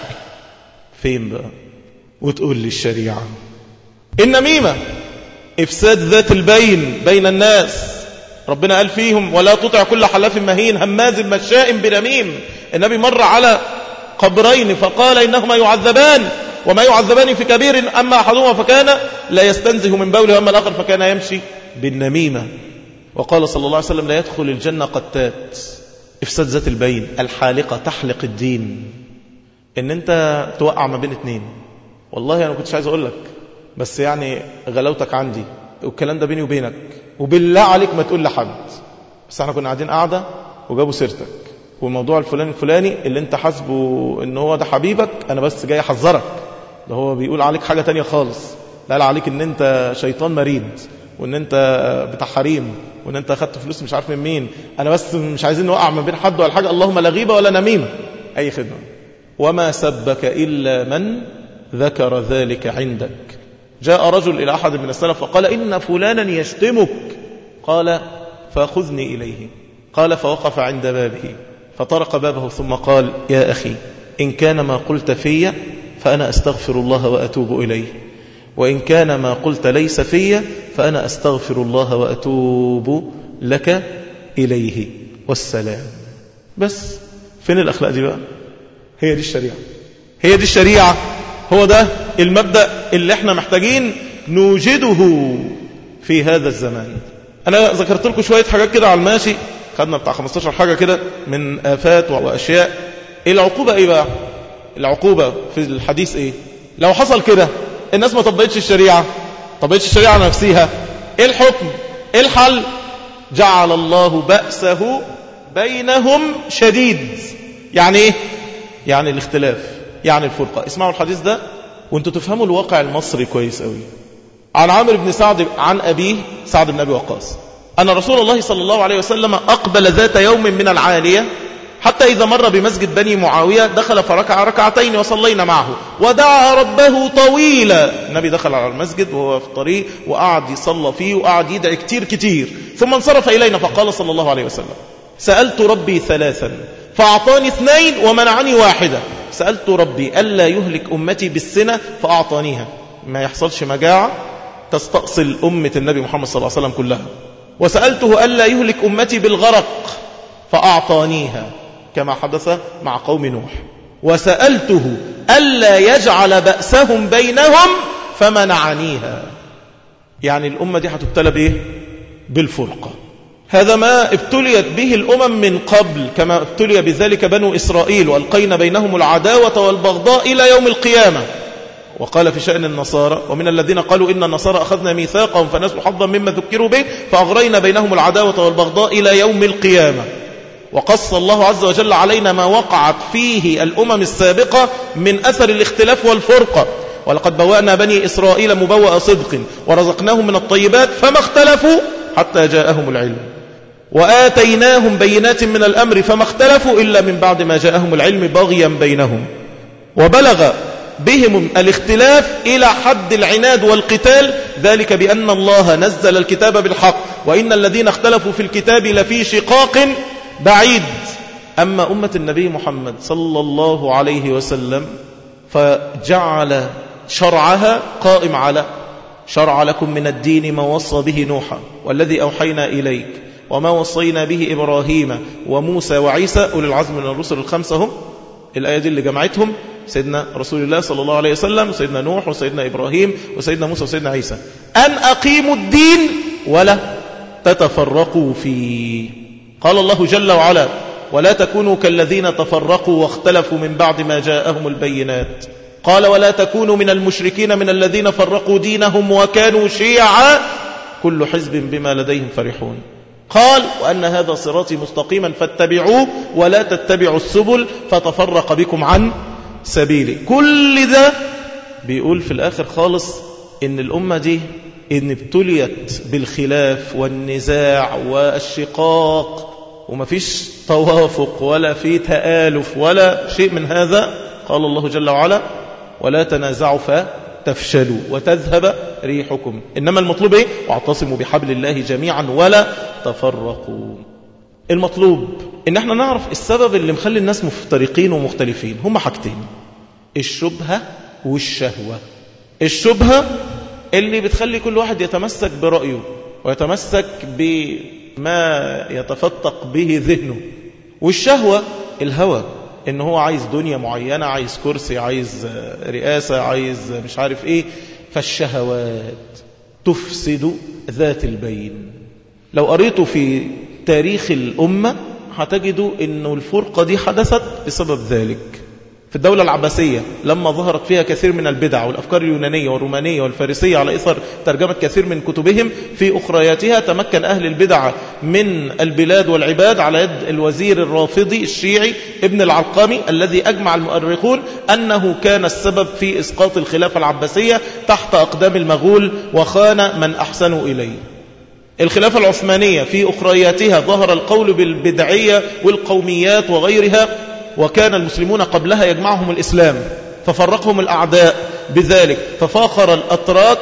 فين بقى؟ وتقول لي الشريعة. النميمة إفساد ذات البين بين الناس، ربنا قال فيهم ولا تطع كل حلاف مهين هماز مشاء بنميم. النبي مر على قبرين فقال إنهما يعذبان وما يعذبان في كبير أما أحدهما فكان لا يستنزه من بوله وأما الآخر فكان يمشي بالنميمة. وقال صلى الله عليه وسلم لا يدخل الجنة قتات. إفساد ذات البين، الحالقة تحلق الدين، إن أنت توقع ما بين اتنين. والله أنا كنتش عايز أقول لك بس يعني غلاوتك عندي والكلام ده بيني وبينك، وبالله عليك ما تقول لحد. بس احنا كنا قاعدين قاعدة وجابوا سيرتك والموضوع الفلاني الفلاني اللي انت حاسبه ان هو ده حبيبك، انا بس جاي احذرك، ده هو بيقول عليك حاجة تانية خالص. لا قال عليك ان انت شيطان مريد وان انت بتاع حريم وان انت اخدت فلوس مش عارف من مين. انا بس مش عايزين نوقع ما بين حد ولا حاجة. اللهم لا غيبة ولا نميمة، اي خدمة. وما سبك الا من ذكر ذلك عندك. جاء رجل إلى أحد من السلف فقال إن فلانا يشتمك، قال فأخذني إليه. قال فوقف عند بابه فطرق بابه ثم قال يا أخي إن كان ما قلت في فأنا أستغفر الله وأتوب إليه، وإن كان ما قلت ليس في فأنا أستغفر الله وأتوب لك إليه والسلام. بس فين الأخلاق دي بقى؟ هي دي الشريعة، هي دي الشريعة، هو ده المبدأ اللي احنا محتاجين نوجده في هذا الزمان. انا ذكرت لكم شوية حاجات كده على الماشي، خدنا بتاع خمستاشر حاجة كده من آفات وأشياء. العقوبة ايه بقى؟ العقوبة في الحديث ايه؟ لو حصل كده الناس ما طبقتش الشريعة، طبقتش الشريعة على نفسها، ايه الحكم؟ ايه الحل؟ جعل الله بأسه بينهم شديد. يعني ايه؟ يعني الاختلاف، يعني الفرقة. اسمعوا الحديث ده وانتوا تفهموا الواقع المصري كويس قوي. عن عامر بن سعد عن أبيه سعد بن أبي وقاص أن رسول الله صلى الله عليه وسلم أقبل ذات يوم من العالية حتى إذا مر بمسجد بني معاوية دخل فركع ركعتين وصلينا معه ودعا ربه طويلا. النبي دخل على المسجد وهو في الطريق وقعد يصلى فيه وقعد يدعي كتير كتير، ثم انصرف إلينا فقال صلى الله عليه وسلم سألت ربي ثلاثا فأعطاني اثنين ومنعني واحدة. سألت ربي ألا يهلك أمتي بالسنة فأعطانيها، ما يحصلش مجاعة تستأصل أمة النبي محمد صلى الله عليه وسلم كلها. وسألته ألا يهلك أمتي بالغرق فأعطانيها كما حدث مع قوم نوح، وسألته ألا يجعل بأسهم بينهم فمنعنيها. يعني الأمة دي هتبتلى بإيه؟ بالفرقة. هذا ما ابتليت به الأمم من قبل، كما ابتلي بذلك بنو إسرائيل، وألقينا بينهم العداوة والبغضاء إلى يوم القيامة. وقال في شأن النصارى: ومن الذين قالوا إن النصارى أخذنا ميثاقهم فنسوا حظا مما ذكروا به فأغرينا بينهم العداوة والبغضاء إلى يوم القيامة. وقص الله عز وجل علينا ما وقعت فيه الأمم السابقة من أثر الاختلاف والفرقة: ولقد بوأنا بني إسرائيل مبوأ صدق ورزقناهم من الطيبات فما اختلفوا حتى جاءهم العلم وآتيناهم بينات من الأمر فما اختلفوا إلا من بعد ما جاءهم العلم بغيا بينهم. وبلغ بهم الاختلاف إلى حد العناد والقتال، ذلك بأن الله نزل الكتاب بالحق وإن الذين اختلفوا في الكتاب لفي شقاق بعيد. أما أمة النبي محمد صلى الله عليه وسلم فجعل شرعها قائم على: شرع لكم من الدين ما وصى به نوحا والذي أوحينا إليك وما وصينا به إبراهيم وموسى وعيسى أولي العزم من الرسل الخمسة هم. الآية دي اللي جمعتهم سيدنا رسول الله صلى الله عليه وسلم وسيدنا نوح وسيدنا إبراهيم وسيدنا موسى وسيدنا عيسى: أن أقيموا الدين ولا تتفرقوا فيه. قال الله جل وعلا: ولا تكونوا كالذين تفرقوا واختلفوا من بعد ما جاءهم البينات. قال: ولا تكونوا من المشركين من الذين فرقوا دينهم وكانوا شيعا كل حزب بما لديهم فرحون. قال: وأن هذا صراطي مستقيما فاتبعوه ولا تتبعوا السبل فتفرق بكم عن سبيله. كل ده بيقول في الآخر خالص إن الأمة دي إن ابتليت بالخلاف والنزاع والشقاق وما فيش توافق ولا في تآلف ولا شيء من هذا. قال الله جل وعلا: ولا تنازعوا فتفشلوا وتذهب ريحكم. إنما المطلوب إيه؟ واعتصموا بحبل الله جميعا ولا تفرقوا. المطلوب إن احنا نعرف السبب اللي مخلي الناس مفترقين ومختلفين. هما حاجتين: الشبهة والشهوة. الشبهة اللي بتخلي كل واحد يتمسك برأيه ويتمسك بما يتفتق به ذهنه، والشهوة الهوى، إن هو عايز دنيا معينة، عايز كرسي، عايز رئاسة، عايز مش عارف إيه. فالشهوات تفسد ذات البين. لو قريتوا في تاريخ الأمة هتجدوا إنه الفرقة دي حدثت بسبب ذلك. في الدولة العباسية لما ظهرت فيها كثير من البدع والأفكار اليونانية والرومانية والفارسية على إثر ترجمة كثير من كتبهم في أخرياتها، تمكن أهل البدع من البلاد والعباد على يد الوزير الرافضي الشيعي ابن العلقمي، الذي أجمع المؤرخون أنه كان السبب في إسقاط الخلافة العباسية تحت أقدام المغول وخان من أحسنوا إليه. الخلافة العثمانية في أخرياتها ظهر القول بالبدعية والقوميات وغيرها، وكان المسلمون قبلها يجمعهم الإسلام ففرقهم الأعداء بذلك، ففاخر الأتراك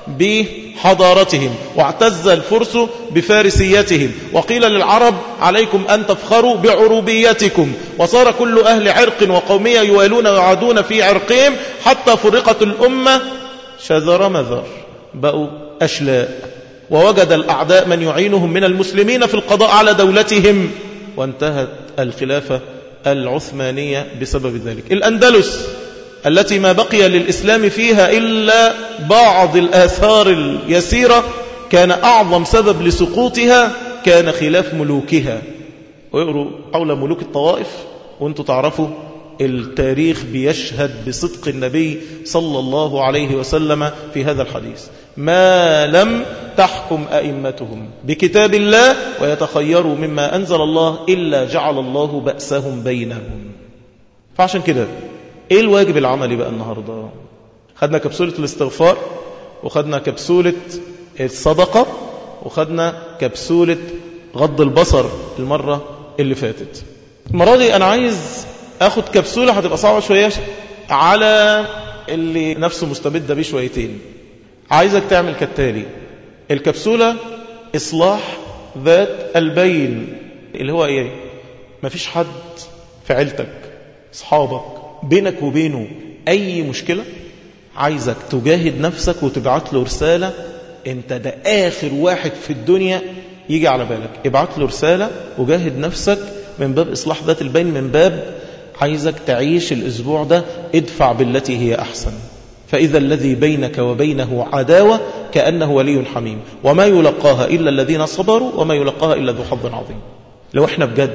بحضارتهم واعتز الفرس بفارسيتهم، وقيل للعرب: عليكم أن تفخروا بعروبيتكم. وصار كل أهل عرق وقومية يوالون ويعادون في عرقهم حتى فرقت الأمة شذر مذر، بقوا أشلاء. ووجد الأعداء من يعينهم من المسلمين في القضاء على دولتهم، وانتهت الخلافة العثمانية بسبب ذلك. الأندلس التي ما بقي للإسلام فيها إلا بعض الآثار اليسيرة، كان أعظم سبب لسقوطها كان خلاف ملوكها. ويقروا حول ملوك الطوائف وانتم تعرفوا التاريخ بيشهد بصدق النبي صلى الله عليه وسلم في هذا الحديث: ما لم تحكم أئمتهم بكتاب الله ويتخيروا مما أنزل الله إلا جعل الله بأسهم بينهم. فعشان كده إيه الواجب العملي بقى النهاردة؟ خدنا كبسولة الاستغفار، وخدنا كبسولة الصدقة، وخدنا كبسولة غض البصر المرة اللي فاتت. المرة دي أنا عايز أخد كبسولة هتبقى صعبة شوية على اللي نفسه مستبدة بيه شويتين. عايزك تعمل كالتالي: الكبسولة إصلاح ذات البين، اللي هو إيه؟ مفيش حد في عيلتك أصحابك بينك وبينه أي مشكلة، عايزك تجاهد نفسك وتبعت له رسالة: أنت ده آخر واحد في الدنيا يجي على بالك ابعت له رسالة وجاهد نفسك من باب إصلاح ذات البين، من باب عايزك تعيش الأسبوع ده ادفع بالتي هي أحسن، فإذا الذي بينك وبينه عداوة كأنه ولي حميم، وما يلقاها إلا الذين صبروا وما يلقاها إلا ذو حظ عظيم. لو احنا بجد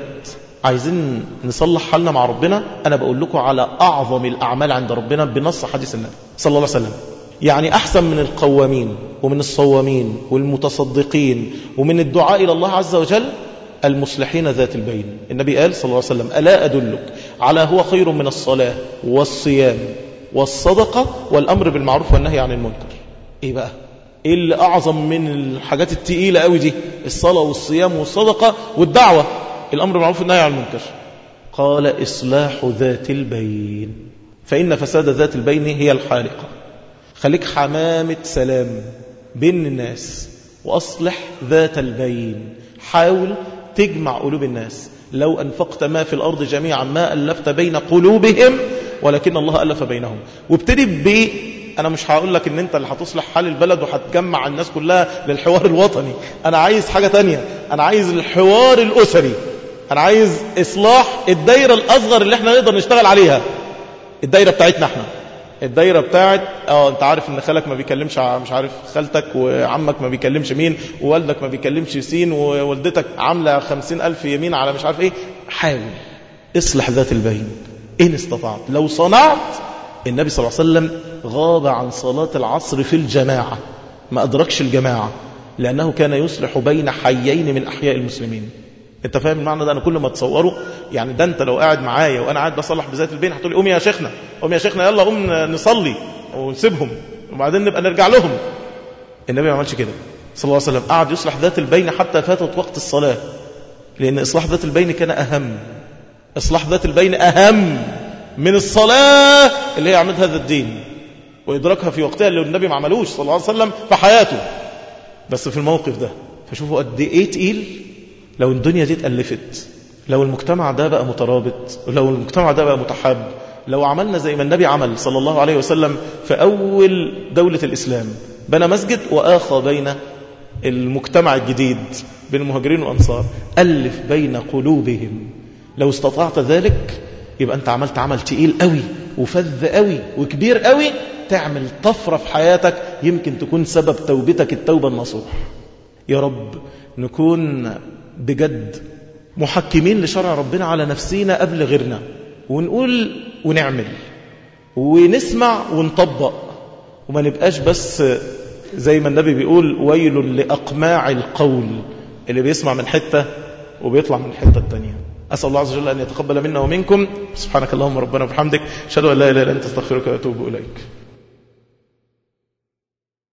عايزين نصلح حالنا مع ربنا، أنا بقول لكم على أعظم الأعمال عند ربنا بنص حديث النبي صلى الله عليه وسلم. يعني أحسن من القوامين ومن الصوامين والمتصدقين ومن الدعاء إلى الله عز وجل المصلحين ذات البين. النبي قال صلى الله عليه وسلم: ألا أدلك على هو خير من الصلاة والصيام والصدقة والأمر بالمعروف والنهي عن المنكر. إيه بقى؟ إيه اللي أعظم من الحاجات التقيلة قوي دي؟ الصلاة والصيام والصدقة والدعوة، الأمر بالمعروف والنهي عن المنكر. قال: إصلاح ذات البين، فإن فساد ذات البين هي الحالقة. خليك حمامة سلام بين الناس وأصلح ذات البين، حاول تجمع قلوب الناس. لو أنفقت ما في الأرض جميعا ما ألفت بين قلوبهم ولكن الله ألف بينهم. وابتدي ب أنا مش هقول لك إن أنت اللي هتصلح حال البلد وهتجمع الناس كلها للحوار الوطني، أنا عايز حاجة تانية، أنا عايز الحوار الأسري، أنا عايز إصلاح الدايرة الأصغر اللي احنا نقدر نشتغل عليها، الدايرة بتاعتنا احنا، الدايرة بتاعت اه انت عارف ان خالك ما بيكلمش مش عارف خالتك، وعمك ما بيكلمش مين، ووالدك ما بيكلمش سين، ووالدتك عاملة خمسين ألف يمين على مش عارف ايه. حاول اصلح ذات البين إن استطعت. لو صنعت، النبي صلى الله عليه وسلم غاب عن صلاة العصر في الجماعة، ما أدركش الجماعة، لأنه كان يصلح بين حيين من أحياء المسلمين. انت فاهم المعنى ده؟ انا كل ما تصوره يعني، ده انت لو قاعد معايا وانا قاعد بصلح بذات البين هتقولي: قوم يا شيخنا، قوم يا شيخنا، يلا قوم نصلي ونسيبهم وبعدين نبقى نرجع لهم. النبي ما عملش كده صلى الله عليه وسلم، قعد يصلح ذات البين حتى فاتت وقت الصلاة، لأن إصلاح ذات البين كان أهم. إصلاح ذات البين أهم من الصلاة اللي هي عمد هذا الدين وإدراكها في وقتها، اللي النبي ما عملوش صلى الله عليه وسلم في حياته، بس في الموقف ده. فشوفوا قد إيه تقيل. لو الدنيا دي اتألفت، لو المجتمع ده بقى مترابط، لو المجتمع ده بقى متحاب، لو عملنا زي ما النبي عمل صلى الله عليه وسلم في أول دولة الإسلام، بنى مسجد وآخى بين المجتمع الجديد بين المهاجرين والأنصار، ألف بين قلوبهم. لو استطعت ذلك يبقى أنت عملت عمل تقيل قوي وفذ قوي وكبير قوي، تعمل طفرة في حياتك يمكن تكون سبب توبتك التوبة النصوح. يا رب نكون بجد محكمين لشرع ربنا على نفسينا قبل غيرنا، ونقول ونعمل ونسمع ونطبق، وما نبقاش بس زي ما النبي بيقول: ويل لأقماع القول، اللي بيسمع من حتة وبيطلع من الحتة التانية. أسأل الله عز وجل أن يتقبل منا ومنكم. سبحانك اللهم ربنا وبحمدك، أشهد أن لا إله إلا أنت، استغفرك وأتوب إليك.